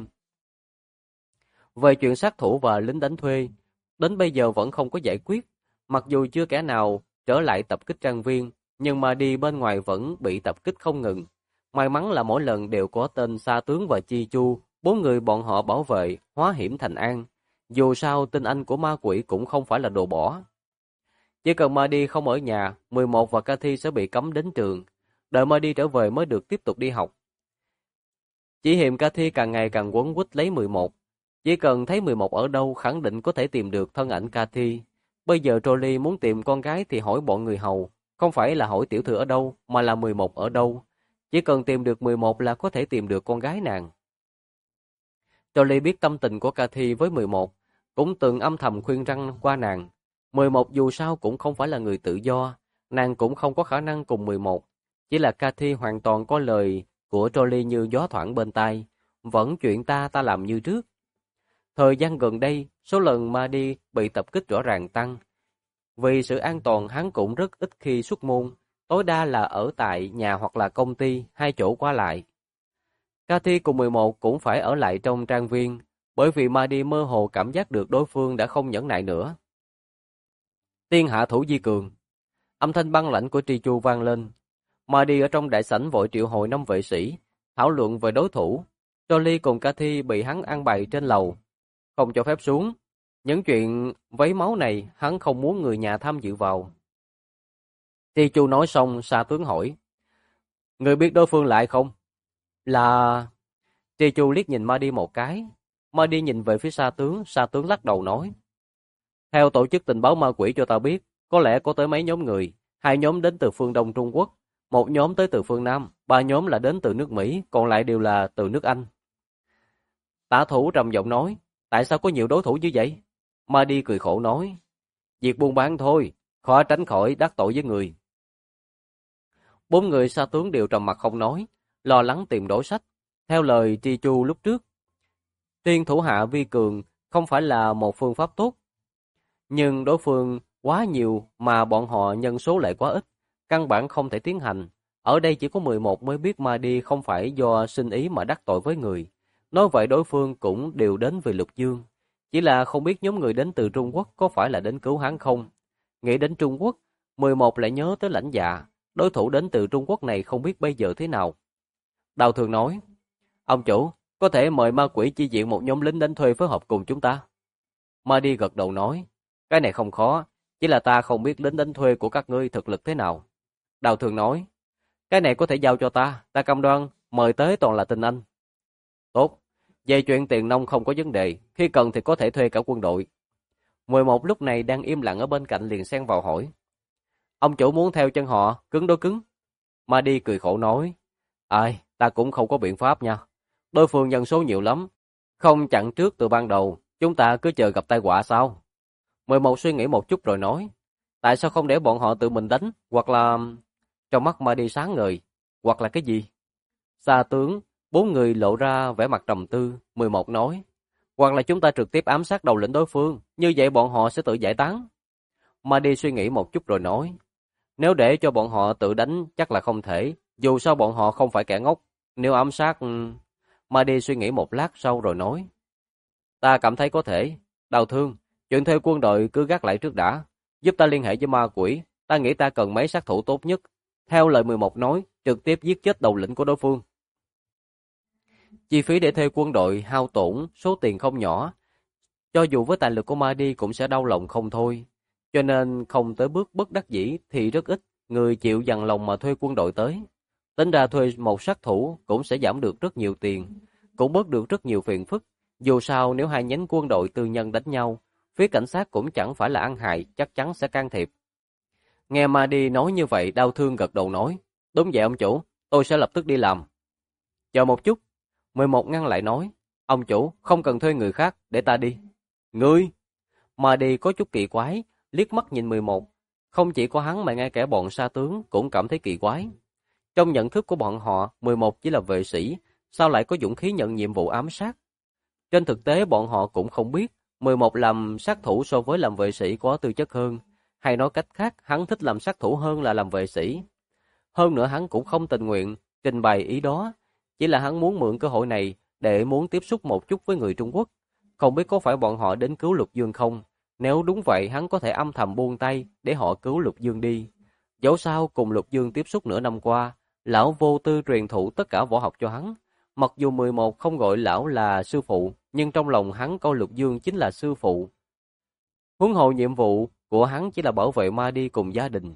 Về chuyện sát thủ và lính đánh thuê, đến bây giờ vẫn không có giải quyết. Mặc dù chưa kẻ nào trở lại tập kích trang viên, nhưng mà đi bên ngoài vẫn bị tập kích không ngừng. May mắn là mỗi lần đều có tên Sa Tướng và Chi Chu, bốn người bọn họ bảo vệ, hóa hiểm thành an. Dù sao tinh anh của ma quỷ cũng không phải là đồ bỏ. Chỉ cần Mahdi không ở nhà, 11 và Cathy sẽ bị cấm đến trường. Đợi Mahdi trở về mới được tiếp tục đi học. Chỉ hiềm Cathy càng ngày càng quấn quýt lấy 11. Chỉ cần thấy 11 ở đâu khẳng định có thể tìm được thân ảnh Cathy. Bây giờ Trolley muốn tìm con gái thì hỏi bọn người hầu. Không phải là hỏi tiểu thư ở đâu, mà là 11 ở đâu. Chỉ cần tìm được 11 là có thể tìm được con gái nàng. Trolley biết tâm tình của Cathy với 11, cũng từng âm thầm khuyên răn qua nàng. 11 dù sao cũng không phải là người tự do, nàng cũng không có khả năng cùng 11. Chỉ là Cathy hoàn toàn có lời của Trolley như gió thoảng bên tai, vẫn chuyện ta làm như trước. Thời gian gần đây, số lần Mahdi bị tập kích rõ ràng tăng. Vì sự an toàn hắn cũng rất ít khi xuất môn, tối đa là ở tại nhà hoặc là công ty, hai chỗ qua lại. Cathy cùng 11 cũng phải ở lại trong trang viên, bởi vì Mahdi mơ hồ cảm giác được đối phương đã không nhẫn nại nữa. Tiên hạ thủ vi cường. Âm thanh băng lãnh của Tri Chu vang lên. Mahdi ở trong đại sảnh vội triệu hồi 5 vệ sĩ, thảo luận về đối thủ. Trolley cùng Cathy bị hắn an bày trên lầu, không cho phép xuống. Những chuyện vấy máu này hắn không muốn người nhà tham dự vào. Tri Chu nói xong, Sa Tướng hỏi: người biết đối phương lại không? Là... Tri Chu liếc nhìn Mahdi một cái. Mahdi nhìn về phía Sa Tướng lắc đầu nói: theo tổ chức tình báo ma quỷ cho ta biết, có lẽ có tới mấy nhóm người, 2 nhóm đến từ phương Đông Trung Quốc, 1 nhóm tới từ phương Nam, 3 nhóm là đến từ nước Mỹ, còn lại đều là từ nước Anh. Tả thủ trầm giọng nói: tại sao có nhiều đối thủ như vậy? Mahdi cười khổ nói: việc buôn bán thôi, khó tránh khỏi đắc tội với người. 4 người Sa Tướng đều trầm mặt không nói, lo lắng tìm đối sách. Theo lời Tri Chu lúc trước, tiên thủ hạ vi cường không phải là một phương pháp tốt, nhưng đối phương quá nhiều mà bọn họ nhân số lại quá ít, căn bản không thể tiến hành. Ở đây chỉ có 11 mới biết Mahdi không phải do sinh ý mà đắc tội với người. Nói vậy đối phương cũng đều đến vì Lục Dương. Chỉ là không biết nhóm người đến từ Trung Quốc có phải là đến cứu hắn không. Nghĩ đến Trung Quốc, 11 lại nhớ tới Lãnh Dạ. Đối thủ đến từ Trung Quốc này không biết bây giờ thế nào. Đào Thường nói: ông chủ, có thể mời ma quỷ chi viện một nhóm lính đánh thuê phối hợp cùng chúng ta. Mahdi gật đầu nói: cái này không khó, chỉ là ta không biết lính đánh thuê của các ngươi thực lực thế nào. Đào Thường nói: cái này có thể giao cho ta cam đoan mời tới toàn là tinh anh. Tốt, về chuyện tiền nong không có vấn đề, khi cần thì có thể thuê cả quân đội. 11 lúc này đang im lặng ở bên cạnh liền xen vào hỏi: ông chủ muốn theo chân họ, cứng đối cứng? Mahdi cười khổ nói: ai, ta cũng không có biện pháp nha. Đối phương nhân số nhiều lắm, không chặn trước từ ban đầu, chúng ta cứ chờ gặp tai họa sao? 11 suy nghĩ một chút rồi nói: tại sao không để bọn họ tự mình đánh, hoặc là... Trong mắt Mahdi sáng ngời: hoặc là cái gì? Sa Tướng, 4 người lộ ra vẻ mặt trầm tư. 11 nói: hoặc là chúng ta trực tiếp ám sát đầu lĩnh đối phương, như vậy bọn họ sẽ tự giải tán. Mahdi suy nghĩ một chút rồi nói: nếu để cho bọn họ tự đánh chắc là không thể, dù sao bọn họ không phải kẻ ngốc. Nếu ám sát... Mahdi suy nghĩ một lát sau rồi nói: ta cảm thấy có thể. Đào Thương, chuyện thuê quân đội cứ gác lại trước đã, giúp ta liên hệ với ma quỷ, ta nghĩ ta cần mấy sát thủ tốt nhất. Theo lời 11 nói, trực tiếp giết chết đầu lĩnh của đối phương. Chi phí để thuê quân đội hao tổn số tiền không nhỏ, cho dù với tài lực của Mahdi cũng sẽ đau lòng không thôi. Cho nên không tới bước bất đắc dĩ thì rất ít người chịu dằn lòng mà thuê quân đội tới. Tính ra thuê một sát thủ cũng sẽ giảm được rất nhiều tiền, cũng bớt được rất nhiều phiền phức. Dù sao nếu hai nhánh quân đội tư nhân đánh nhau, phía cảnh sát cũng chẳng phải là ăn hại, chắc chắn sẽ can thiệp. Nghe Mahdi nói như vậy, Đao Thương gật đầu nói: đúng vậy ông chủ, tôi sẽ lập tức đi làm. Chờ một chút. 11 ngăn lại nói: ông chủ, không cần thuê người khác, để ta đi. Ngươi? Mahdi có chút kỳ quái, liếc mắt nhìn 11. Không chỉ có hắn mà ngay cả bọn sa tướng cũng cảm thấy kỳ quái. Trong nhận thức của bọn họ, 11 chỉ là vệ sĩ, sao lại có dũng khí nhận nhiệm vụ ám sát? Trên thực tế bọn họ cũng không biết, 11 làm sát thủ so với làm vệ sĩ có tư chất hơn, hay nói cách khác, hắn thích làm sát thủ hơn là làm vệ sĩ. Hơn nữa hắn cũng không tình nguyện trình bày ý đó, chỉ là hắn muốn mượn cơ hội này để muốn tiếp xúc một chút với người Trung Quốc. Không biết có phải bọn họ đến cứu Lục Dương không? Nếu đúng vậy, hắn có thể âm thầm buông tay để họ cứu Lục Dương đi. Dẫu sao cùng Lục Dương tiếp xúc nửa năm qua, lão vô tư truyền thụ tất cả võ học cho hắn. Mặc dù 11 không gọi lão là sư phụ, nhưng trong lòng hắn coi Lục Dương chính là sư phụ. Huống hồ nhiệm vụ của hắn chỉ là bảo vệ Mahdi cùng gia đình.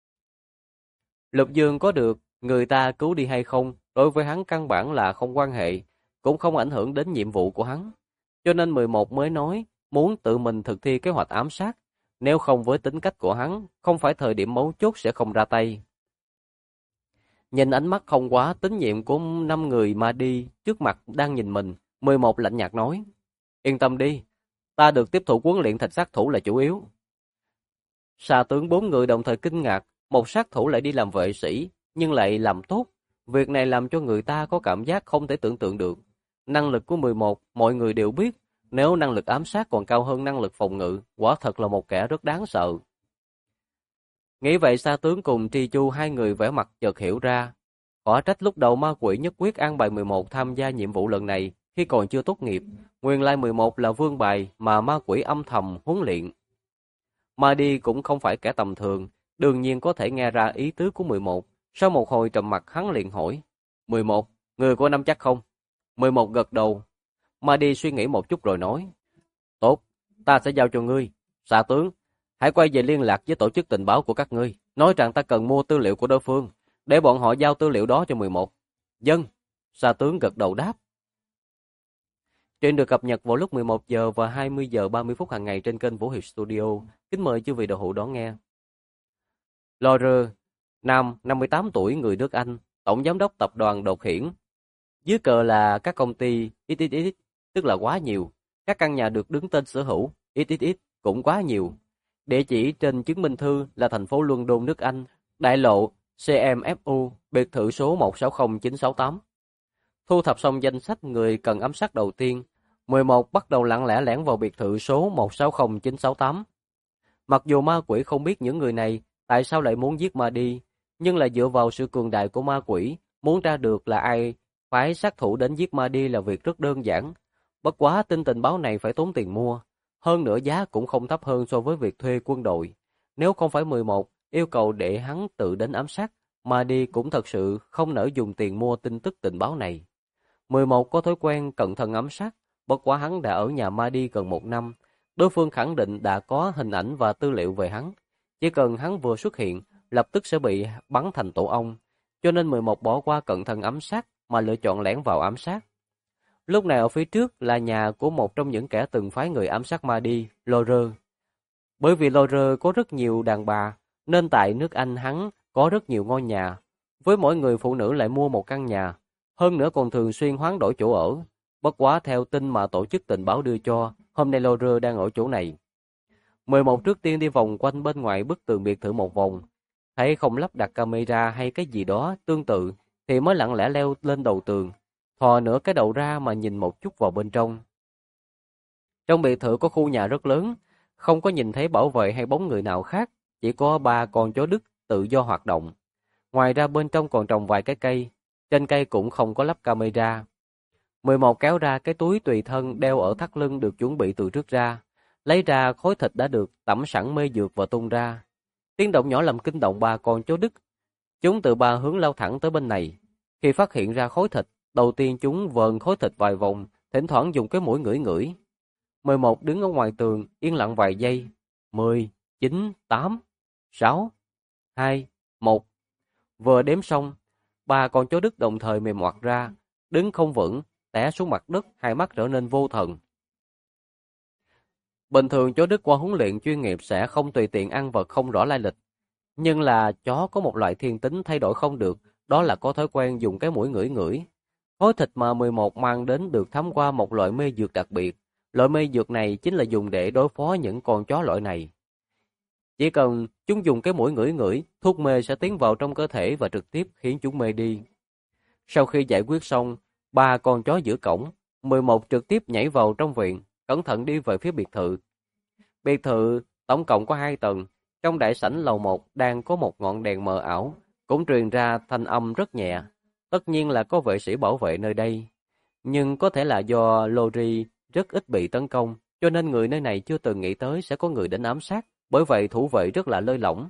Lục Dương có được người ta cứu đi hay không, đối với hắn căn bản là không quan hệ, cũng không ảnh hưởng đến nhiệm vụ của hắn. Cho nên 11 mới nói muốn tự mình thực thi kế hoạch ám sát, nếu không với tính cách của hắn, không phải thời điểm mấu chốt sẽ không ra tay. Nhìn ánh mắt không quá tín nhiệm của 5 người mà đi trước mặt đang nhìn mình, 11 lạnh nhạt nói, yên tâm đi, ta được tiếp thụ huấn luyện thành sát thủ là chủ yếu. Xà tướng 4 người đồng thời kinh ngạc, một sát thủ lại đi làm vệ sĩ, nhưng lại làm tốt. Việc này làm cho người ta có cảm giác không thể tưởng tượng được. Năng lực của 11, mọi người đều biết, nếu năng lực ám sát còn cao hơn năng lực phòng ngự, quả thật là một kẻ rất đáng sợ. Nghĩ vậy Sa tướng cùng Tri Chu hai người vẻ mặt chợt hiểu ra. Quả trách lúc đầu ma quỷ nhất quyết an bài 11 tham gia nhiệm vụ lần này khi còn chưa tốt nghiệp. Nguyên lai 11 là vương bài mà ma quỷ âm thầm huấn luyện. Mahdi cũng không phải kẻ tầm thường, đương nhiên có thể nghe ra ý tứ của 11. Sau một hồi trầm mặc hắn liền hỏi, 11, người có nắm chắc không? 11 gật đầu. Mahdi suy nghĩ một chút rồi nói, tốt, ta sẽ giao cho ngươi. Xạ tướng, hãy quay về liên lạc với tổ chức tình báo của các ngươi, nói rằng ta cần mua tư liệu của đối phương, để bọn họ giao tư liệu đó cho 11. Dân, xạ tướng gật đầu đáp. Truyện được cập nhật vào lúc 11 giờ và 20 giờ 30 phút hàng ngày trên kênh Vũ Hiệp Studio. Kính mời chư vị đạo hữu đón nghe. Laure, nam, 58 tuổi, người nước Anh, tổng giám đốc tập đoàn Đột Hiển. Dưới cờ là các công ty XXX, tức là quá nhiều. Các căn nhà được đứng tên sở hữu XXX cũng quá nhiều. Địa chỉ trên chứng minh thư là thành phố London, nước Anh, đại lộ CMFU, biệt thự số 160968. Thu thập xong danh sách người cần ám sát đầu tiên, 11 bắt đầu lặng lẽ lẻn vào biệt thự số 160968. Mặc dù ma quỷ không biết những người này tại sao lại muốn giết Mahdi, nhưng là dựa vào sự cường đại của ma quỷ, muốn ra được là ai phái sát thủ đến giết Mahdi là việc rất đơn giản. Bất quá tin tình báo này phải tốn tiền mua, hơn nữa giá cũng không thấp hơn so với việc thuê quân đội. Nếu không phải 11 yêu cầu để hắn tự đến ám sát, Mahdi cũng thật sự không nỡ dùng tiền mua tin tức tình báo này. 11 có thói quen cẩn thận ám sát, bất quá hắn đã ở nhà Mahdi gần 1 năm, đối phương khẳng định đã có hình ảnh và tư liệu về hắn. Chỉ cần hắn vừa xuất hiện, lập tức sẽ bị bắn thành tổ ong, cho nên 11 bỏ qua cẩn thận ám sát mà lựa chọn lẻn vào ám sát. Lúc này ở phía trước là nhà của một trong những kẻ từng phái người ám sát Mahdi, Laure. Bởi vì Laure có rất nhiều đàn bà, nên tại nước Anh hắn có rất nhiều ngôi nhà, với mỗi người phụ nữ lại mua một căn nhà, hơn nữa còn thường xuyên hoán đổi chỗ ở. Bất quá theo tin mà tổ chức tình báo đưa cho, hôm nay Laure đang ở chỗ này. 11 trước tiên đi vòng quanh bên ngoài bức tường biệt thự một vòng, thấy không lắp đặt camera hay cái gì đó tương tự, thì mới lặng lẽ leo lên đầu tường, thò nửa cái đầu ra mà nhìn một chút vào bên trong. Trong biệt thự có khu nhà rất lớn, không có nhìn thấy bảo vệ hay bóng người nào khác, chỉ có 3 con chó Đức tự do hoạt động. Ngoài ra bên trong còn trồng vài cái cây, trên cây cũng không có lắp camera. 11 kéo ra cái túi tùy thân đeo ở thắt lưng được chuẩn bị từ trước ra, lấy ra khối thịt đã được tẩm sẵn mê dược và tung ra. Tiếng động nhỏ làm kinh động 3 con chó Đức. Chúng từ 3 hướng lao thẳng tới bên này. Khi phát hiện ra khối thịt, đầu tiên chúng vờn khối thịt vài vòng, thỉnh thoảng dùng cái mũi ngửi ngửi. 11 đứng ở ngoài tường, yên lặng vài giây. 10, 9, 8, 6, 2, 1. Vừa đếm xong, 3 con chó Đức đồng thời mềm oặt ra, đứng không vững, té xuống mặt đất, hai mắt trở nên vô thần. Bình thường chó Đức qua huấn luyện chuyên nghiệp sẽ không tùy tiện ăn vật không rõ lai lịch. Nhưng là chó có một loại thiên tính thay đổi không được, đó là có thói quen dùng cái mũi ngửi ngửi. Khối thịt mà 11 mang đến được thấm qua một loại mê dược đặc biệt. Loại mê dược này chính là dùng để đối phó những con chó loại này. Chỉ cần chúng dùng cái mũi ngửi ngửi, thuốc mê sẽ tiến vào trong cơ thể và trực tiếp khiến chúng mê đi. Sau khi giải quyết xong, ba con chó giữa cổng, 11 trực tiếp nhảy vào trong viện, cẩn thận đi về phía biệt thự. Biệt thự tổng cộng có 2 tầng, trong đại sảnh lầu 1 đang có một ngọn đèn mờ ảo, cũng truyền ra thanh âm rất nhẹ. Tất nhiên là có vệ sĩ bảo vệ nơi đây, nhưng có thể là do Lori rất ít bị tấn công, cho nên người nơi này chưa từng nghĩ tới sẽ có người đến ám sát, bởi vậy thủ vệ rất là lơi lỏng.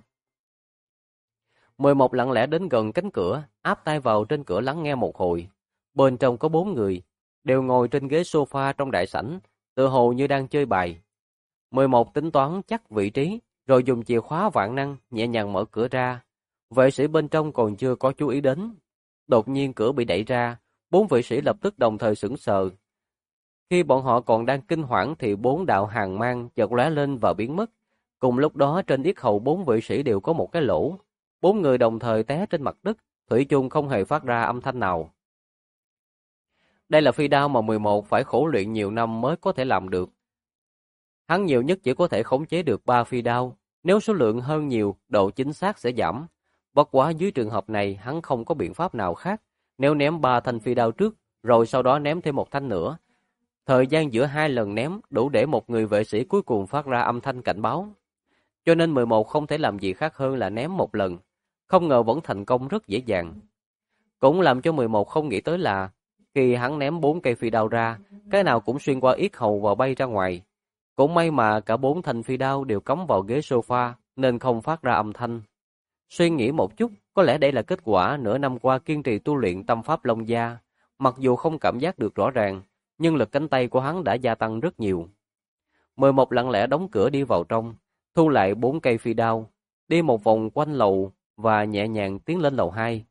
11 lặng lẽ đến gần cánh cửa, áp tay vào trên cửa lắng nghe một hồi. Bên trong có 4 người, đều ngồi trên ghế sofa trong đại sảnh, tựa hồ như đang chơi bài. 11 tính toán chắc vị trí, rồi dùng chìa khóa vạn năng nhẹ nhàng mở cửa ra. Vệ sĩ bên trong còn chưa có chú ý đến. Đột nhiên cửa bị đẩy ra, 4 vệ sĩ lập tức đồng thời sững sờ. Khi bọn họ còn đang kinh hoảng thì 4 đạo hàn mang chợt lóe lên và biến mất. Cùng lúc đó trên yết hầu 4 vệ sĩ đều có một cái lỗ. 4 người đồng thời té trên mặt đất, thủy chung không hề phát ra âm thanh nào. Đây là phi đao mà 11 phải khổ luyện nhiều năm mới có thể làm được. Hắn nhiều nhất chỉ có thể khống chế được 3 phi đao, nếu số lượng hơn nhiều, độ chính xác sẽ giảm. Bất quá dưới trường hợp này hắn không có biện pháp nào khác, nếu ném 3 thanh phi đao trước, rồi sau đó ném thêm một thanh nữa. Thời gian giữa 2 lần ném đủ để một người vệ sĩ cuối cùng phát ra âm thanh cảnh báo. Cho nên 11 không thể làm gì khác hơn là ném một lần, không ngờ vẫn thành công rất dễ dàng. Cũng làm cho 11 không nghĩ tới là, khi hắn ném 4 cây phi đao ra, cái nào cũng xuyên qua yết hầu và bay ra ngoài. Cũng may mà cả 4 thanh phi đao đều cắm vào ghế sofa nên không phát ra âm thanh. Suy nghĩ một chút, có lẽ đây là kết quả nửa năm qua kiên trì tu luyện tâm pháp Long Gia. Mặc dù không cảm giác được rõ ràng, nhưng lực cánh tay của hắn đã gia tăng rất nhiều. 11 lặng lẽ đóng cửa đi vào trong, thu lại 4 cây phi đao, đi một vòng quanh lầu và nhẹ nhàng tiến lên lầu 2.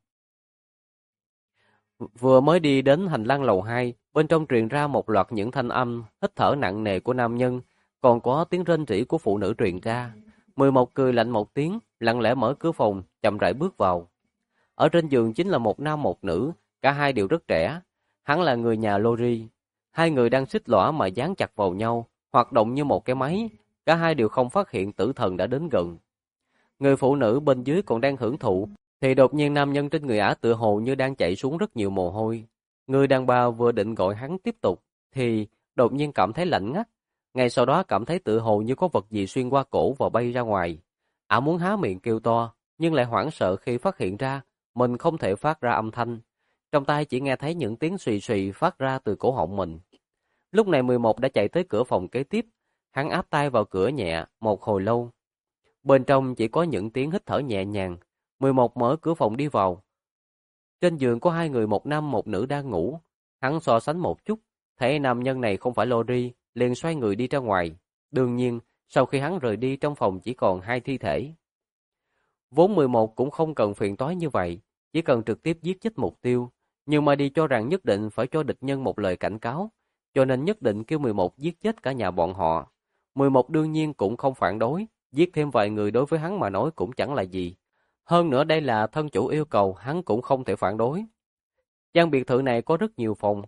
Vừa mới đi đến hành lang lầu 2, bên trong truyền ra một loạt những thanh âm hít thở nặng nề của nam nhân, còn có tiếng rên rỉ của phụ nữ truyền ra. 11 cười lạnh một tiếng, lặng lẽ mở cửa phòng, chậm rãi bước vào. Ở trên giường chính là một nam một nữ, cả hai đều rất trẻ. Hắn là người nhà Lori. Hai người đang xích lõa mà dán chặt vào nhau, hoạt động như một cái máy. Cả hai đều không phát hiện tử thần đã đến gần. Người phụ nữ bên dưới còn đang hưởng thụ, thì đột nhiên nam nhân trên người ả tựa hồ như đang chảy xuống rất nhiều mồ hôi. Người đàn bà vừa định gọi hắn tiếp tục, thì đột nhiên cảm thấy lạnh ngắt. Ngay sau đó cảm thấy tựa hồ như có vật gì xuyên qua cổ và bay ra ngoài. Ả muốn há miệng kêu to, nhưng lại hoảng sợ khi phát hiện ra mình không thể phát ra âm thanh. Trong tai chỉ nghe thấy những tiếng xùy xùy phát ra từ cổ họng mình. Lúc này 11 đã chạy tới cửa phòng kế tiếp, hắn áp tay vào cửa nhẹ một hồi lâu. Bên trong chỉ có những tiếng hít thở nhẹ nhàng. 11 mở cửa phòng đi vào. Trên giường có 2 người, một nam một nữ đang ngủ. Hắn so sánh một chút, thấy nam nhân này không phải Lori, liền xoay người đi ra ngoài. Đương nhiên, sau khi hắn rời đi trong phòng chỉ còn 2 thi thể. Vốn 11 cũng không cần phiền toái như vậy, chỉ cần trực tiếp giết chết mục tiêu. Nhưng mà đi cho rằng nhất định phải cho địch nhân một lời cảnh cáo, cho nên nhất định kêu 11 giết chết cả nhà bọn họ. 11 đương nhiên cũng không phản đối, giết thêm vài người đối với hắn mà nói cũng chẳng là gì. Hơn nữa đây là thân chủ yêu cầu, hắn cũng không thể phản đối. Căn biệt thự này có rất nhiều phòng.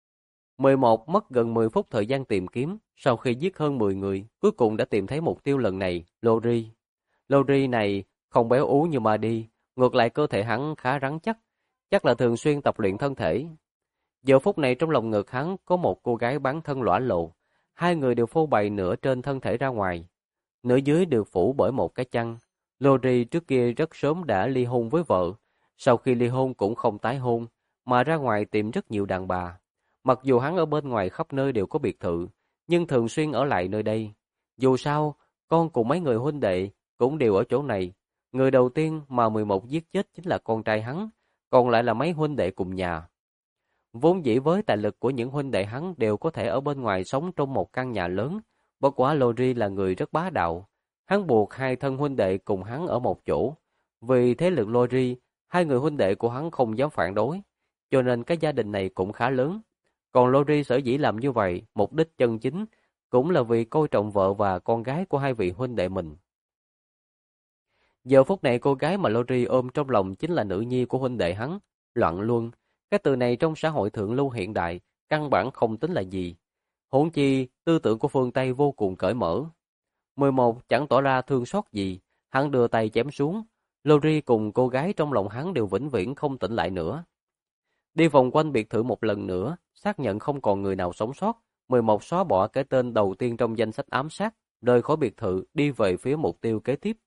11 mất gần 10 phút thời gian tìm kiếm, sau khi giết hơn 10 người, cuối cùng đã tìm thấy mục tiêu lần này, Lori. Lori này không béo ú như Madi, ngược lại cơ thể hắn khá rắn chắc, chắc là thường xuyên tập luyện thân thể. Giờ phút này trong lòng ngực hắn có một cô gái bán thân lõa lộ, 2 người đều phô bày nửa trên thân thể ra ngoài, nửa dưới được phủ bởi một cái chăn. Lori trước kia rất sớm đã ly hôn với vợ, sau khi ly hôn cũng không tái hôn, mà ra ngoài tìm rất nhiều đàn bà. Mặc dù hắn ở bên ngoài khắp nơi đều có biệt thự, nhưng thường xuyên ở lại nơi đây. Dù sao, con cùng mấy người huynh đệ cũng đều ở chỗ này. Người đầu tiên mà 11 giết chết chính là con trai hắn, còn lại là mấy huynh đệ cùng nhà. Vốn dĩ với tài lực của những huynh đệ hắn đều có thể ở bên ngoài sống trong một căn nhà lớn, bất quá Lori là người rất bá đạo. Hắn buộc 2 thân huynh đệ cùng hắn ở một chỗ. Vì thế lực Lori, 2 người huynh đệ của hắn không dám phản đối, cho nên cái gia đình này cũng khá lớn. Còn Lori sở dĩ làm như vậy, mục đích chân chính cũng là vì coi trọng vợ và con gái của 2 vị huynh đệ mình. Giờ phút này cô gái mà Lori ôm trong lòng chính là nữ nhi của huynh đệ hắn, Loạn Luân. Cái từ này trong xã hội thượng lưu hiện đại căn bản không tính là gì. Huống chi tư tưởng của phương Tây vô cùng cởi mở. 11 chẳng tỏ ra thương xót gì, hắn đưa tay chém xuống. Lori cùng cô gái trong lòng hắn đều vĩnh viễn không tỉnh lại nữa. Đi vòng quanh biệt thự một lần nữa, xác nhận không còn người nào sống sót. 11 xóa bỏ cái tên đầu tiên trong danh sách ám sát, rời khỏi biệt thự đi về phía mục tiêu kế tiếp.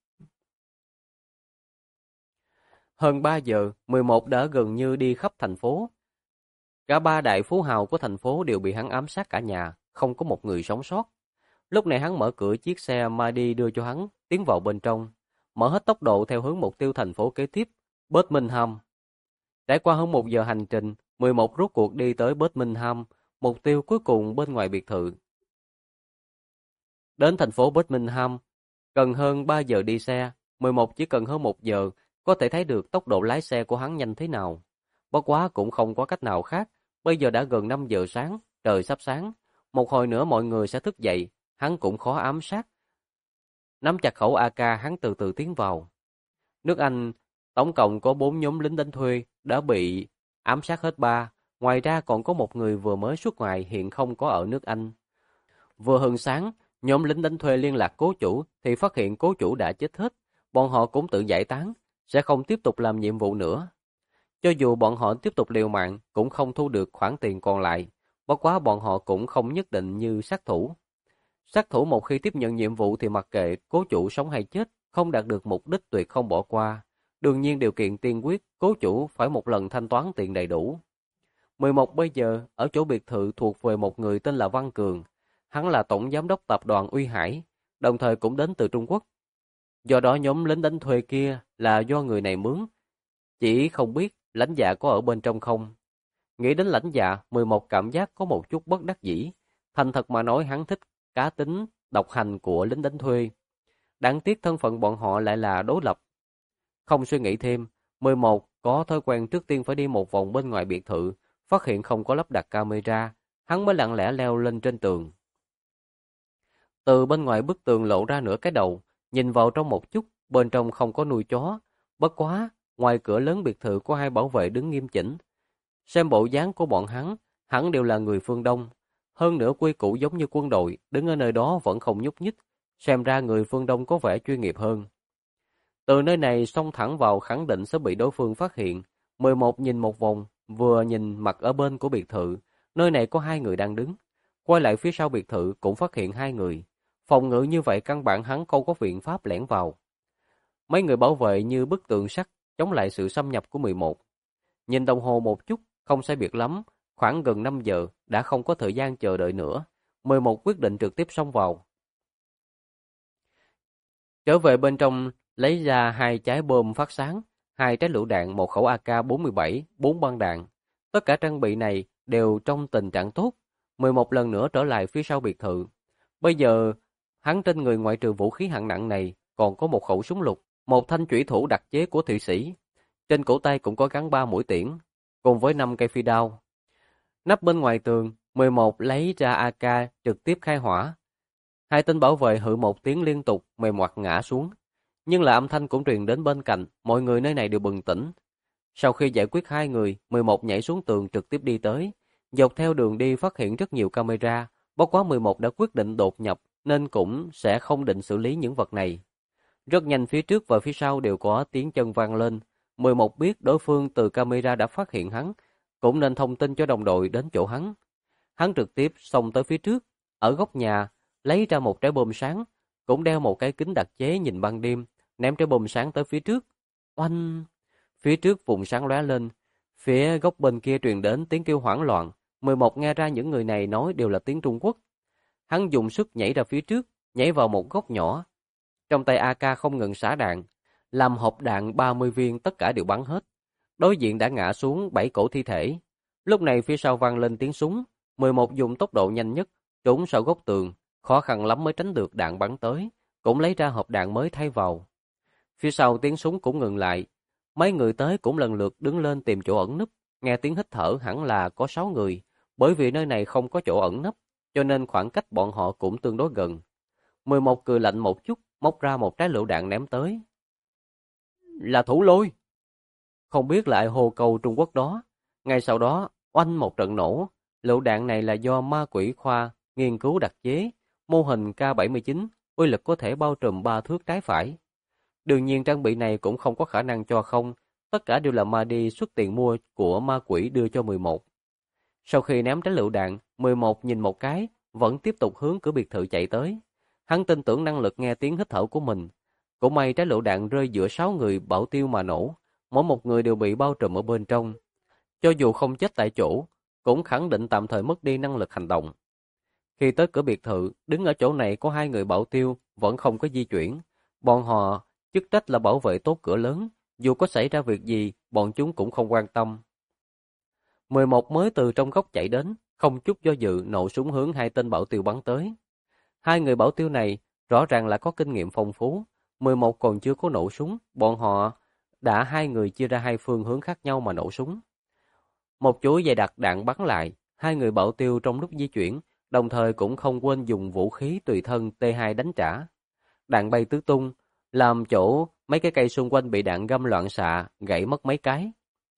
Hơn 3 giờ, 11 đã gần như đi khắp thành phố. Cả ba đại phú hào của thành phố đều bị hắn ám sát cả nhà, không có một người sống sót. Lúc này hắn mở cửa chiếc xe Madi đưa cho hắn, tiến vào bên trong, mở hết tốc độ theo hướng mục tiêu thành phố kế tiếp, Birmingham. Trải qua hơn 1 giờ hành trình, 11 rốt cuộc đi tới Birmingham, mục tiêu cuối cùng bên ngoài biệt thự. Đến thành phố Birmingham, cần hơn 3 giờ đi xe, 11 chỉ cần hơn 1 giờ, có thể thấy được tốc độ lái xe của hắn nhanh thế nào. Bất quá cũng không có cách nào khác, bây giờ đã gần 5 giờ sáng, trời sắp sáng, một hồi nữa mọi người sẽ thức dậy, hắn cũng khó ám sát. Nắm chặt khẩu AK, hắn từ từ tiến vào. Nước Anh, tổng cộng có 4 nhóm lính đánh thuê đã bị ám sát hết 3, ngoài ra còn có một người vừa mới xuất ngoại hiện không có ở nước Anh. Vừa hừng sáng, nhóm lính đánh thuê liên lạc cố chủ thì phát hiện cố chủ đã chết hết, bọn họ cũng tự giải tán, sẽ không tiếp tục làm nhiệm vụ nữa. Cho dù bọn họ tiếp tục liều mạng cũng không thu được khoản tiền còn lại, bất quá bọn họ cũng không nhất định như sát thủ. Sát thủ một khi tiếp nhận nhiệm vụ thì mặc kệ cố chủ sống hay chết, không đạt được mục đích tuyệt không bỏ qua. Đương nhiên điều kiện tiên quyết, cố chủ phải một lần thanh toán tiền đầy đủ. 11 bây giờ ở chỗ biệt thự thuộc về một người tên là Văn Cường. Hắn là tổng giám đốc tập đoàn Uy Hải, đồng thời cũng đến từ Trung Quốc. Do đó nhóm lính đánh thuê kia là do người này mướn. Chỉ không biết lãnh dạ có ở bên trong không. Nghĩ đến lãnh dạ, 11 cảm giác có một chút bất đắc dĩ. Thành thật mà nói hắn thích cá tính, độc hành của lính đánh thuê. Đáng tiếc thân phận bọn họ lại là đối lập. Không suy nghĩ thêm, 11 có thói quen trước tiên phải đi một vòng bên ngoài biệt thự, phát hiện không có lắp đặt camera, hắn mới lặng lẽ leo lên trên tường. Từ bên ngoài bức tường lộ ra nửa cái đầu, nhìn vào trong một chút, bên trong không có nuôi chó. Bất quá, ngoài cửa lớn biệt thự có 2 bảo vệ đứng nghiêm chỉnh. Xem bộ dáng của bọn hắn, hẳn đều là người phương Đông. Hơn nữa quy củ giống như quân đội, đứng ở nơi đó vẫn không nhúc nhích. Xem ra người phương Đông có vẻ chuyên nghiệp hơn. Từ nơi này xông thẳng vào khẳng định sẽ bị đối phương phát hiện. 11 nhìn một vòng, vừa nhìn mặt ở bên của biệt thự. Nơi này có 2 người đang đứng. Quay lại phía sau biệt thự cũng phát hiện 2 người. Phòng ngự như vậy căn bản hắn không có biện pháp lẻn vào. Mấy người bảo vệ như bức tượng sắt chống lại sự xâm nhập của 11. Nhìn đồng hồ một chút, không sai biệt lắm, khoảng gần 5 giờ, đã không có thời gian chờ đợi nữa. 11 quyết định trực tiếp xông vào. Trở về bên trong, lấy ra 2 trái bom phát sáng, 2 trái lựu đạn, một khẩu AK-47, 4 băng đạn. Tất cả trang bị này đều trong tình trạng tốt. 11 lần nữa trở lại phía sau biệt thự. Bây giờ, hắn trên người ngoại trừ vũ khí hạng nặng này, còn có một khẩu súng lục, một thanh chủy thủ đặc chế của Thụy Sĩ. Trên cổ tay cũng có gắn 3 mũi tiễn, cùng với 5 cây phi đao. Nắp bên ngoài tường, 11 lấy ra AK trực tiếp khai hỏa. 2 tên bảo vệ hự một tiếng liên tục, mềm ngoặt ngã xuống. Nhưng là âm thanh cũng truyền đến bên cạnh, mọi người nơi này đều bừng tỉnh. Sau khi giải quyết 2 người, 11 nhảy xuống tường trực tiếp đi tới. Dọc theo đường đi phát hiện rất nhiều camera, bất quá 11 đã quyết định đột nhập nên cũng sẽ không định xử lý những vật này. Rất nhanh phía trước và phía sau đều có tiếng chân vang lên. 11 biết đối phương từ camera đã phát hiện hắn, cũng nên thông tin cho đồng đội đến chỗ hắn. Hắn trực tiếp xông tới phía trước, ở góc nhà, lấy ra một trái bom sáng, cũng đeo một cái kính đặc chế nhìn ban đêm, ném trái bom sáng tới phía trước. Oanh! Phía trước vùng sáng lóe lên, phía góc bên kia truyền đến tiếng kêu hoảng loạn. 11 nghe ra những người này nói đều là tiếng Trung Quốc. Hắn dùng sức nhảy ra phía trước, nhảy vào một góc nhỏ. Trong tay AK không ngừng xả đạn, làm hộp đạn 30 viên tất cả đều bắn hết. Đối diện đã ngã xuống 7 cổ thi thể. Lúc này phía sau vang lên tiếng súng, 11 dùng tốc độ nhanh nhất, trốn sau góc tường, khó khăn lắm mới tránh được đạn bắn tới, cũng lấy ra hộp đạn mới thay vào. Phía sau tiếng súng cũng ngừng lại, mấy người tới cũng lần lượt đứng lên tìm chỗ ẩn núp, nghe tiếng hít thở hẳn là có 6 người, bởi vì nơi này không có chỗ ẩn nấp, cho nên khoảng cách bọn họ cũng tương đối gần. 11 cười lạnh một chút, móc ra một trái lựu đạn ném tới. Là thủ lôi! Không biết là ai hô câu Trung Quốc đó. Ngay sau đó, oanh một trận nổ. Lựu đạn này là do ma quỷ khoa nghiên cứu đặc chế, mô hình K79, uy lực có thể bao trùm 3 thước trái phải. Đương nhiên trang bị này cũng không có khả năng cho không, tất cả đều là Mahdi xuất tiền mua của ma quỷ đưa cho 11. Sau khi ném trái lựu đạn, 11 nhìn một cái, vẫn tiếp tục hướng cửa biệt thự chạy tới. Hắn tin tưởng năng lực nghe tiếng hít thở của mình. Cũng may trái lựu đạn rơi giữa 6 người bảo tiêu mà nổ, mỗi một người đều bị bao trùm ở bên trong. Cho dù không chết tại chỗ, cũng khẳng định tạm thời mất đi năng lực hành động. Khi tới cửa biệt thự, đứng ở chỗ này có 2 người bảo tiêu, vẫn không có di chuyển. Bọn họ chức trách là bảo vệ tốt cửa lớn, dù có xảy ra việc gì, bọn chúng cũng không quan tâm. 11 mới từ trong góc chạy đến, không chút do dự nổ súng hướng 2 tên bảo tiêu bắn tới. 2 người bảo tiêu này rõ ràng là có kinh nghiệm phong phú, 11 còn chưa có nổ súng, bọn họ đã 2 người chia ra 2 phương hướng khác nhau mà nổ súng. Một chuỗi dày đặc đạn bắn lại, 2 người bảo tiêu trong lúc di chuyển, đồng thời cũng không quên dùng vũ khí tùy thân T2 đánh trả. Đạn bay tứ tung, làm chỗ mấy cái cây xung quanh bị đạn găm loạn xạ, gãy mất mấy cái.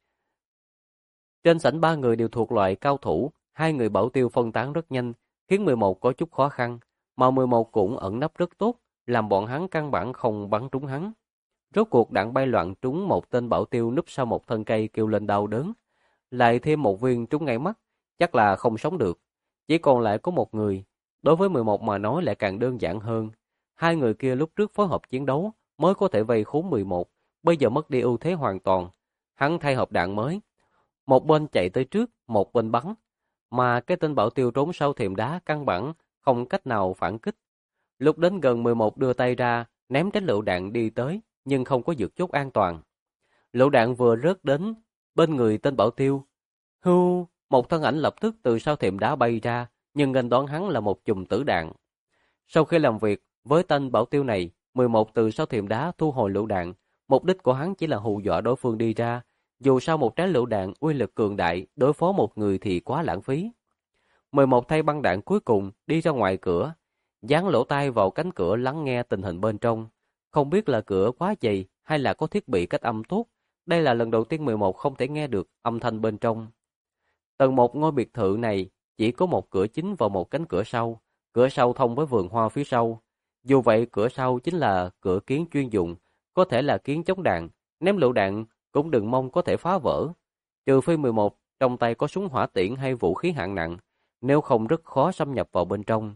Trên sảnh 3 người đều thuộc loại cao thủ, 2 người bảo tiêu phân tán rất nhanh, khiến 11 có chút khó khăn, mà 11 cũng ẩn nấp rất tốt, làm bọn hắn căn bản không bắn trúng hắn. Rốt cuộc đạn bay loạn trúng một tên bảo tiêu núp sau một thân cây kêu lên đau đớn, lại thêm một viên trúng ngay mắt, chắc là không sống được. Chỉ còn lại có một người, đối với 11 mà nói lại càng đơn giản hơn. 2 người kia lúc trước phối hợp chiến đấu mới có thể vây khốn 11, bây giờ mất đi ưu thế hoàn toàn. Hắn thay hộp đạn mới, một bên chạy tới trước, một bên bắn, mà cái tên bảo tiêu trốn sau thềm đá căn bản không cách nào phản kích. Lúc đến gần 11 đưa tay ra, ném trái lựu đạn đi tới, nhưng không có vượt chốt an toàn. Lựu đạn vừa rớt đến bên người tên bảo tiêu. Hưu, một thân ảnh lập tức từ sau thềm đá bay ra, nhưng nghênh đón hắn là một chùm tử đạn. Sau khi làm việc với tên bảo tiêu này, 11 từ sau thềm đá thu hồi lựu đạn, mục đích của hắn chỉ là hù dọa đối phương đi ra. Dù sao một trái lựu đạn uy lực cường đại, đối phó một người thì quá lãng phí. 11 thay băng đạn cuối cùng đi ra ngoài cửa, dán lỗ tai vào cánh cửa lắng nghe tình hình bên trong. Không biết là cửa quá dày hay là có thiết bị cách âm tốt. Đây là lần đầu tiên 11 không thể nghe được âm thanh bên trong. Tầng 1 ngôi biệt thự này chỉ có một cửa chính và một cánh cửa sau. Cửa sau thông với vườn hoa phía sau. Dù vậy cửa sau chính là cửa kiến chuyên dụng, có thể là kiến chống đạn, ném lựu đạn cũng đừng mong có thể phá vỡ. Trừ phi 11 trong tay có súng hỏa tiễn hay vũ khí hạng nặng, nếu không rất khó xâm nhập vào bên trong.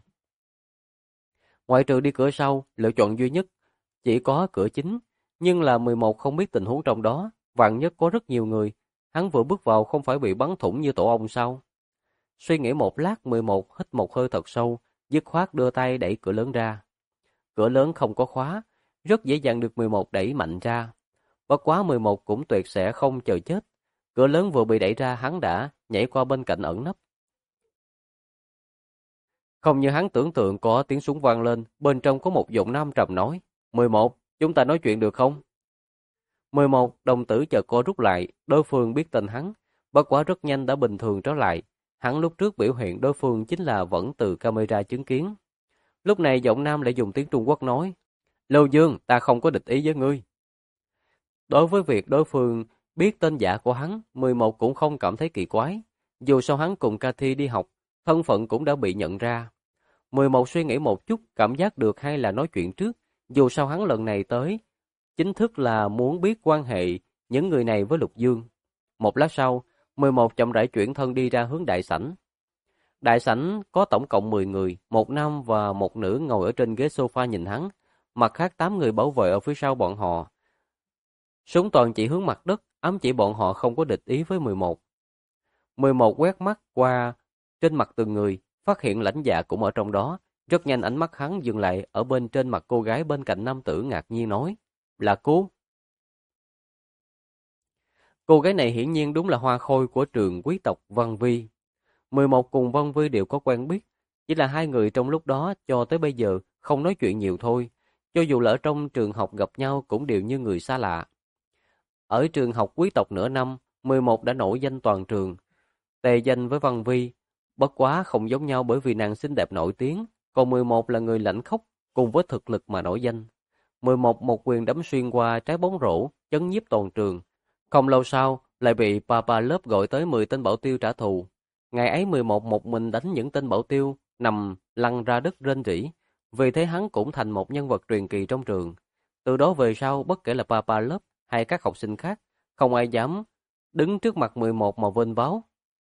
Ngoại trừ đi cửa sau, lựa chọn duy nhất chỉ có cửa chính, nhưng là 11 không biết tình huống trong đó, vạn nhất có rất nhiều người, hắn vừa bước vào không phải bị bắn thủng như tổ ong sao? Suy nghĩ một lát, 11 hít một hơi thật sâu, dứt khoát đưa tay đẩy cửa lớn ra. Cửa lớn không có khóa, rất dễ dàng được 11 đẩy mạnh ra. Bất quá 11 cũng tuyệt sẽ không chờ chết. Cửa lớn vừa bị đẩy ra hắn đã nhảy qua bên cạnh ẩn nấp. Không như hắn tưởng tượng có tiếng súng vang lên, bên trong có một giọng nam trầm nói, 11, chúng ta nói chuyện được không? 11, đồng tử chợt co rút lại, đối phương biết tên hắn, bất quá rất nhanh đã bình thường trở lại. Hắn lúc trước biểu hiện đối phương chính là vẫn từ camera chứng kiến. Lúc này giọng nam lại dùng tiếng Trung Quốc nói, Lưu Dương, ta không có địch ý với ngươi. Đối với việc đối phương biết tên giả của hắn, 11 cũng không cảm thấy kỳ quái. Dù sao hắn cùng Cathy đi học, thân phận cũng đã bị nhận ra. 11 suy nghĩ một chút, cảm giác được hay là nói chuyện trước. Dù sao hắn lần này tới, chính thức là muốn biết quan hệ những người này với Lục Dương. Một lát sau, 11 chậm rãi chuyển thân đi ra hướng đại sảnh. Đại sảnh có tổng cộng 10 người, một nam và một nữ ngồi ở trên ghế sofa nhìn hắn. Mặt khác 8 người bảo vệ ở phía sau bọn họ. Súng toàn chỉ hướng mặt đất, ám chỉ bọn họ không có địch ý với 11. 11 quét mắt qua trên mặt từng người, phát hiện Lãnh Dạ cũng ở trong đó. Rất nhanh ánh mắt hắn dừng lại ở bên trên mặt cô gái bên cạnh nam tử, ngạc nhiên nói, là cô. Cô gái này hiển nhiên đúng là hoa khôi của trường quý tộc Văn Vi. 11 cùng Văn Vi đều có quen biết, chỉ là hai người trong lúc đó cho tới bây giờ không nói chuyện nhiều thôi. Cho dù là ở trong trường học gặp nhau cũng đều như người xa lạ. Ở trường học quý tộc nửa năm, 11 đã nổi danh toàn trường. Tề danh với Văn Vi, bất quá không giống nhau bởi vì nàng xinh đẹp nổi tiếng, còn 11 là người lãnh khốc, cùng với thực lực mà nổi danh. 11 một quyền đấm xuyên qua trái bóng rổ, chấn nhiếp toàn trường. Không lâu sau, lại bị Papa lớp gọi tới 10 tên bảo tiêu trả thù. Ngày ấy 11 một mình đánh những tên bảo tiêu, nằm lăn ra đất rên rỉ. Vì thế hắn cũng thành một nhân vật truyền kỳ trong trường. Từ đó về sau, bất kể là Papa lớp hay các học sinh khác, không ai dám đứng trước mặt 11 mà vênh váo.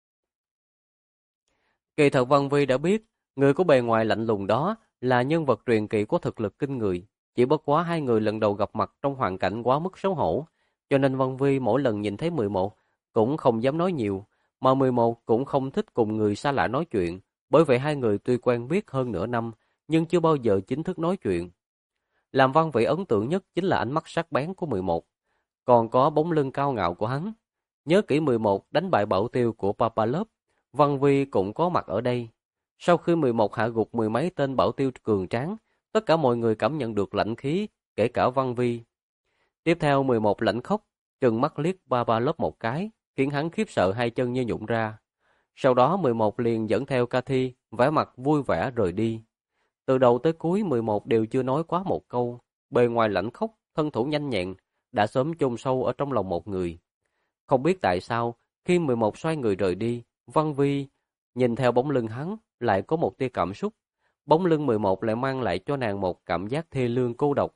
Kỳ thật Văn Vi đã biết, người của bề ngoài lạnh lùng đó là nhân vật truyền kỳ có thực lực kinh người. Chỉ bất quá hai người lần đầu gặp mặt trong hoàn cảnh quá mức xấu hổ, cho nên Văn Vi mỗi lần nhìn thấy 11 cũng không dám nói nhiều, mà 11 cũng không thích cùng người xa lạ nói chuyện, bởi vậy hai người tuy quen biết hơn nửa năm, nhưng chưa bao giờ chính thức nói chuyện. Làm Văn Vĩ ấn tượng nhất chính là ánh mắt sắc bén của 11, còn có bóng lưng cao ngạo của hắn. Nhớ kỹ 11 đánh bại bảo tiêu của Papa Lớp, Văn Vi cũng có mặt ở đây. Sau khi 11 hạ gục mười mấy tên bảo tiêu cường tráng, tất cả mọi người cảm nhận được lãnh khí, kể cả Văn Vi. Tiếp theo 11 lãnh khóc, trừng mắt liếc Papa Lớp một cái, khiến hắn khiếp sợ hai chân như nhũn ra. Sau đó 11 liền dẫn theo Cathy, vẻ mặt vui vẻ rời đi. Từ đầu tới cuối 11 đều chưa nói quá một câu, bề ngoài lãnh khốc, thân thủ nhanh nhẹn, đã sớm chôn sâu ở trong lòng một người. Không biết tại sao, khi 11 xoay người rời đi, Văn Vi nhìn theo bóng lưng hắn, lại có một tia cảm xúc. Bóng lưng 11 lại mang lại cho nàng một cảm giác thê lương cô độc.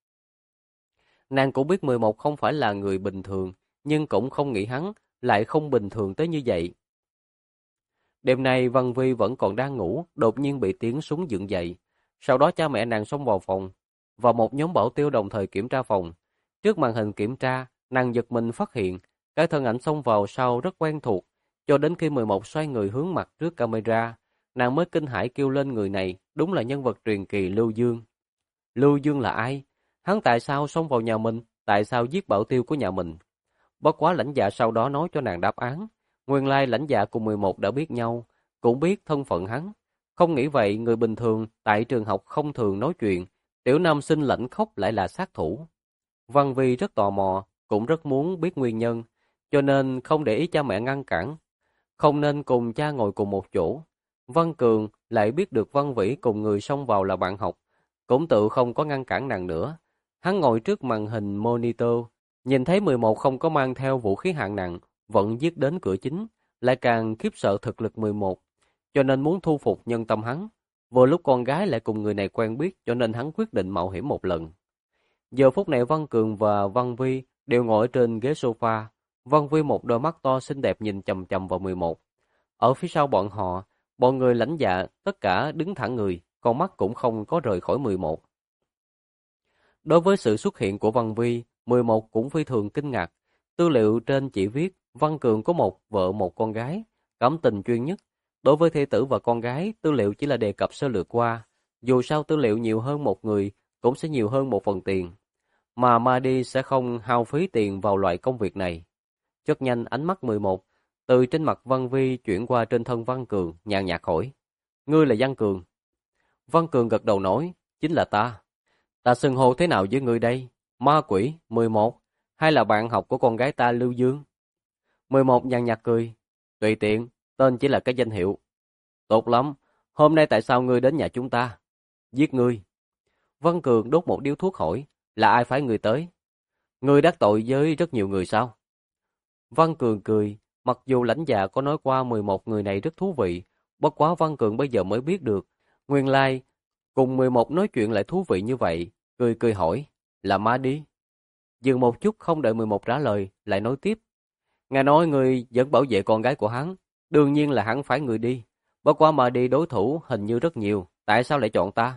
Nàng cũng biết 11 không phải là người bình thường, nhưng cũng không nghĩ hắn lại không bình thường tới như vậy. Đêm nay Văn Vi vẫn còn đang ngủ, đột nhiên bị tiếng súng dựng dậy. Sau đó cha mẹ nàng xông vào phòng, và một nhóm bảo tiêu đồng thời kiểm tra phòng. Trước màn hình kiểm tra, nàng giật mình phát hiện, cái thân ảnh xông vào sau rất quen thuộc, cho đến khi 11 xoay người hướng mặt trước camera, nàng mới kinh hãi kêu lên người này, đúng là nhân vật truyền kỳ Lưu Dương. Lưu Dương là ai? Hắn tại sao xông vào nhà mình? Tại sao giết bảo tiêu của nhà mình? Bất quá lãnh dạ sau đó nói cho nàng đáp án. Nguyên lai lãnh dạ cùng 11 đã biết nhau, cũng biết thân phận hắn. Không nghĩ vậy, người bình thường tại trường học không thường nói chuyện, tiểu nam sinh lãnh khốc lại là sát thủ. Văn Vi rất tò mò, cũng rất muốn biết nguyên nhân, cho nên không để ý cha mẹ ngăn cản. Không nên cùng cha ngồi cùng một chỗ. Văn Cường lại biết được Văn Vĩ cùng người xông vào là bạn học, cũng tự không có ngăn cản nàng nữa. Hắn ngồi trước màn hình monitor, nhìn thấy 11 không có mang theo vũ khí hạng nặng, vẫn giết đến cửa chính, lại càng khiếp sợ thực lực 11, cho nên muốn thu phục nhân tâm hắn. Vừa lúc con gái lại cùng người này quen biết, cho nên hắn quyết định mạo hiểm một lần. Giờ phút này Văn Cường và Văn Vi đều ngồi trên ghế sofa. Văn Vi một đôi mắt to xinh đẹp nhìn chằm chằm vào 11. Ở phía sau bọn người lãnh dạ tất cả đứng thẳng người, con mắt cũng không có rời khỏi 11. Đối với sự xuất hiện của Văn Vi, 11 cũng phi thường kinh ngạc. Tư liệu trên chỉ viết Văn Cường có một vợ một con gái, cảm tình chuyên nhất. Đối với thê tử và con gái, tư liệu chỉ là đề cập sơ lược qua. Dù sao tư liệu nhiều hơn một người, cũng sẽ nhiều hơn một phần tiền. Mà Mahdi sẽ không hao phí tiền vào loại công việc này. Rất nhanh ánh mắt 11 từ trên mặt Văn Vi chuyển qua trên thân Văn Cường, nhàn nhạt hỏi. Ngươi là Văn Cường? Văn Cường gật đầu nói, chính là ta. Ta xưng hô thế nào với ngươi đây? Ma quỷ, 11, hay là bạn học của con gái ta Lưu Dương? 11 nhàn nhạt cười, tùy tiện, tên chỉ là cái danh hiệu. Tốt lắm, hôm nay tại sao ngươi đến nhà chúng ta? Giết ngươi. Văn Cường đốt một điếu thuốc hỏi, là ai phái ngươi tới? Ngươi đắc tội với rất nhiều người sao? Văn Cường cười, mặc dù lãnh dạ có nói qua 11 người này rất thú vị, bất quá Văn Cường bây giờ mới biết được, nguyên lai cùng 11 nói chuyện lại thú vị như vậy, cười cười hỏi, là ma đi. Dừng một chút không đợi 11 trả lời, lại nói tiếp. Nghe nói người vẫn bảo vệ con gái của hắn, đương nhiên là hắn phải người đi. Bất quá mà đi đối thủ hình như rất nhiều, tại sao lại chọn ta?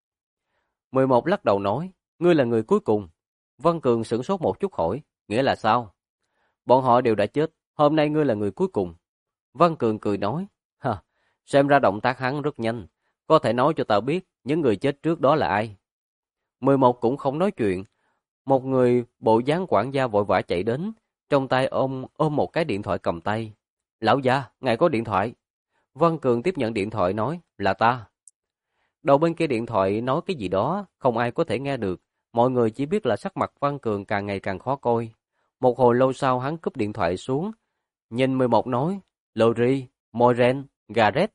11 lắc đầu nói, ngươi là người cuối cùng. Văn Cường sửng sốt một chút hỏi, nghĩa là sao? Bọn họ đều đã chết, hôm nay ngươi là người cuối cùng. Văn Cường cười nói, ha, xem ra động tác hắn rất nhanh, có thể nói cho ta biết những người chết trước đó là ai. 11 cũng không nói chuyện, một người bộ dáng quản gia vội vã chạy đến, trong tay ông ôm một cái điện thoại cầm tay. Lão gia, ngài có điện thoại. Văn Cường tiếp nhận điện thoại nói, là ta. Đầu bên kia điện thoại nói cái gì đó, không ai có thể nghe được, mọi người chỉ biết là sắc mặt Văn Cường càng ngày càng khó coi. Một hồi lâu sau hắn cúp điện thoại xuống, nhìn 11 nói, Lori, Moiren, Gareth.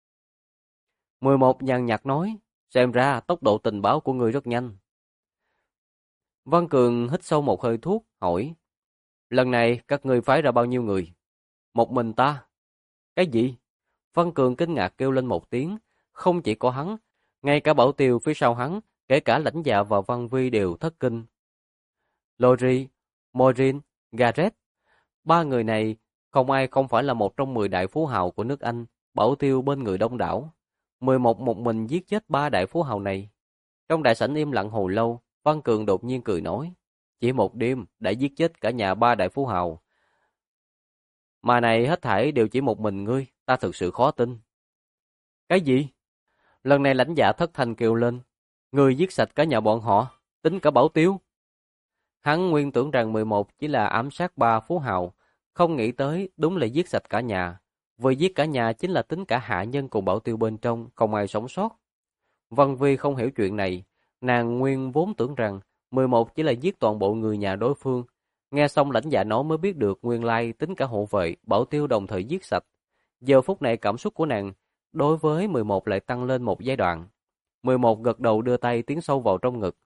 11 nhàn nhạt nói, xem ra tốc độ tình báo của ngươi rất nhanh. Văn Cường hít sâu một hơi thuốc, hỏi, lần này các ngươi phái ra bao nhiêu người? Một mình ta. Cái gì? Văn Cường kinh ngạc kêu lên một tiếng, không chỉ có hắn, Ngay cả Bảo Tiêu phía sau hắn, kể cả Lãnh Dạ và Văn Vi đều thất kinh. Lori, Morin, Gareth, ba người này không ai không phải là một trong 10 đại phú hào của nước Anh. Bảo Tiêu bên người đông đảo, 11 một mình giết chết ba đại phú hào này. Trong đại sảnh im lặng hồi lâu, Văn Cường đột nhiên cười nói, chỉ một đêm đã giết chết cả nhà ba đại phú hào. Mà này hết thảy đều chỉ một mình ngươi, ta thực sự khó tin. Cái gì? Lần này Lãnh Dạ thất thanh kêu lên, ngươi giết sạch cả nhà bọn họ, tính cả Bảo Tiêu. Hắn nguyên tưởng rằng 11 chỉ là ám sát ba phú hào, không nghĩ tới đúng là giết sạch cả nhà. Vừa giết cả nhà chính là tính cả hạ nhân cùng Bảo Tiêu bên trong, không ai sống sót. Văn Vi không hiểu chuyện này, nàng nguyên vốn tưởng rằng 11 chỉ là giết toàn bộ người nhà đối phương. Nghe xong Lãnh Dạ nói mới biết được nguyên lai tính cả hộ vệ, Bảo Tiêu đồng thời giết sạch. Giờ phút này cảm xúc của nàng đối với 11 lại tăng lên một giai đoạn. 11 gật đầu đưa tay tiến sâu vào trong ngực.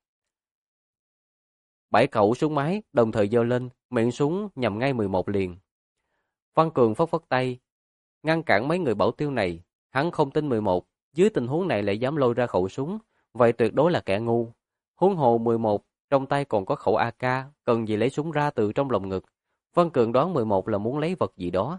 7 khẩu súng máy đồng thời giơ lên, miệng súng nhằm ngay 11 liền. Văn Cường phất phất tay, ngăn cản mấy người Bảo Tiêu này. Hắn không tin 11, dưới tình huống này lại dám lôi ra khẩu súng, vậy tuyệt đối là kẻ ngu. Huống hồ 11, trong tay còn có khẩu AK, cần gì lấy súng ra từ trong lồng ngực. Văn Cường đoán 11 là muốn lấy vật gì đó.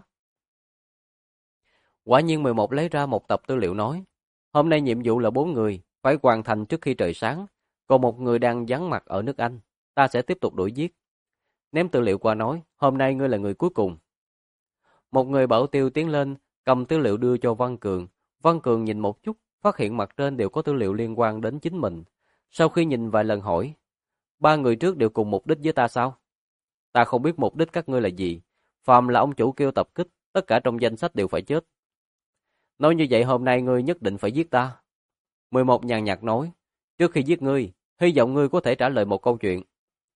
Quả nhiên 11 lấy ra một tập tư liệu nói, hôm nay nhiệm vụ là 4 người, phải hoàn thành trước khi trời sáng, còn một người đang vắng mặt ở nước Anh, ta sẽ tiếp tục đuổi giết. Ném tư liệu qua nói, hôm nay ngươi là người cuối cùng. Một người Bảo Tiêu tiến lên, cầm tư liệu đưa cho Văn Cường. Văn Cường nhìn một chút, phát hiện mặt trên đều có tư liệu liên quan đến chính mình. Sau khi nhìn vài lần hỏi, ba người trước đều cùng mục đích với ta sao? Ta không biết mục đích các ngươi là gì. Phàm là ông chủ kêu tập kích, tất cả trong danh sách đều phải chết. Nói như vậy hôm nay ngươi nhất định phải giết ta. 11 nhàn nhạt nói, trước khi giết ngươi, hy vọng ngươi có thể trả lời một câu chuyện.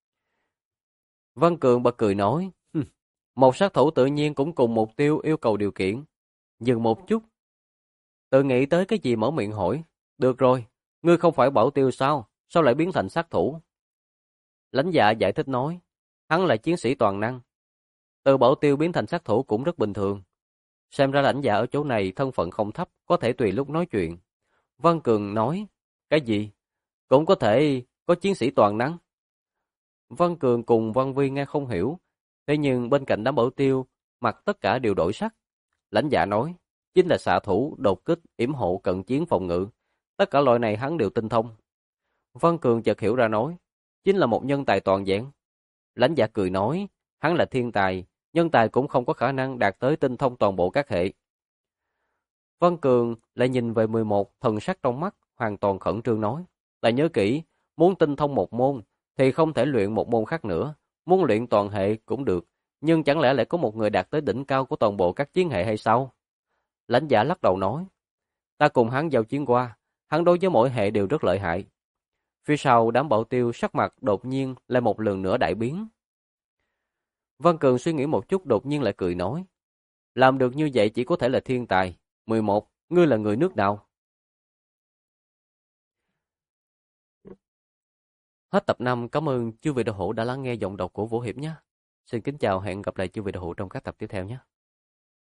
Văn Cường bật cười nói, một sát thủ tự nhiên cũng cùng mục tiêu yêu cầu điều kiện. Dừng một chút, tự nghĩ tới cái gì mở miệng hỏi, được rồi, ngươi không phải Bảo Tiêu sao, sao lại biến thành sát thủ? Lãnh Dạ giải thích nói, hắn là chiến sĩ toàn năng. Từ Bảo Tiêu biến thành sát thủ cũng rất bình thường. Xem ra Lãnh Dạ ở chỗ này thân phận không thấp, có thể tùy lúc nói chuyện. Văn Cường nói, cái gì? Cũng có thể có chiến sĩ toàn năng. Văn Cường cùng Văn Vi nghe không hiểu, thế nhưng bên cạnh đám Bảo Tiêu, mặt tất cả đều đổi sắc. Lãnh Dạ nói, chính là xạ thủ, đột kích, yểm hộ, cận chiến, phòng ngự. Tất cả loại này hắn đều tinh thông. Văn Cường chợt hiểu ra nói, chính là một nhân tài toàn diện. Lãnh Dạ cười nói, hắn là thiên tài, nhân tài cũng không có khả năng đạt tới tinh thông toàn bộ các hệ. Văn Cường lại nhìn về 11, thần sắc trong mắt hoàn toàn khẩn trương nói, lại nhớ kỹ, muốn tinh thông một môn thì không thể luyện một môn khác nữa, muốn luyện toàn hệ cũng được, nhưng chẳng lẽ lại có một người đạt tới đỉnh cao của toàn bộ các chiến hệ hay sao? Lãnh Dạ lắc đầu nói, ta cùng hắn giao chiến qua, hắn đối với mỗi hệ đều rất lợi hại. Phía sau đám Bảo Tiêu sắc mặt đột nhiên lại một lần nữa đại biến. Văn Cường suy nghĩ một chút đột nhiên lại cười nói, làm được như vậy chỉ có thể là thiên tài. 11, ngươi là người nước nào? Hết tập 5, cảm ơn chư vị đạo hữu đã lắng nghe giọng đọc của Vũ Hiệp nhé. Xin kính chào, hẹn gặp lại chư vị đạo hữu trong các tập tiếp theo nhé.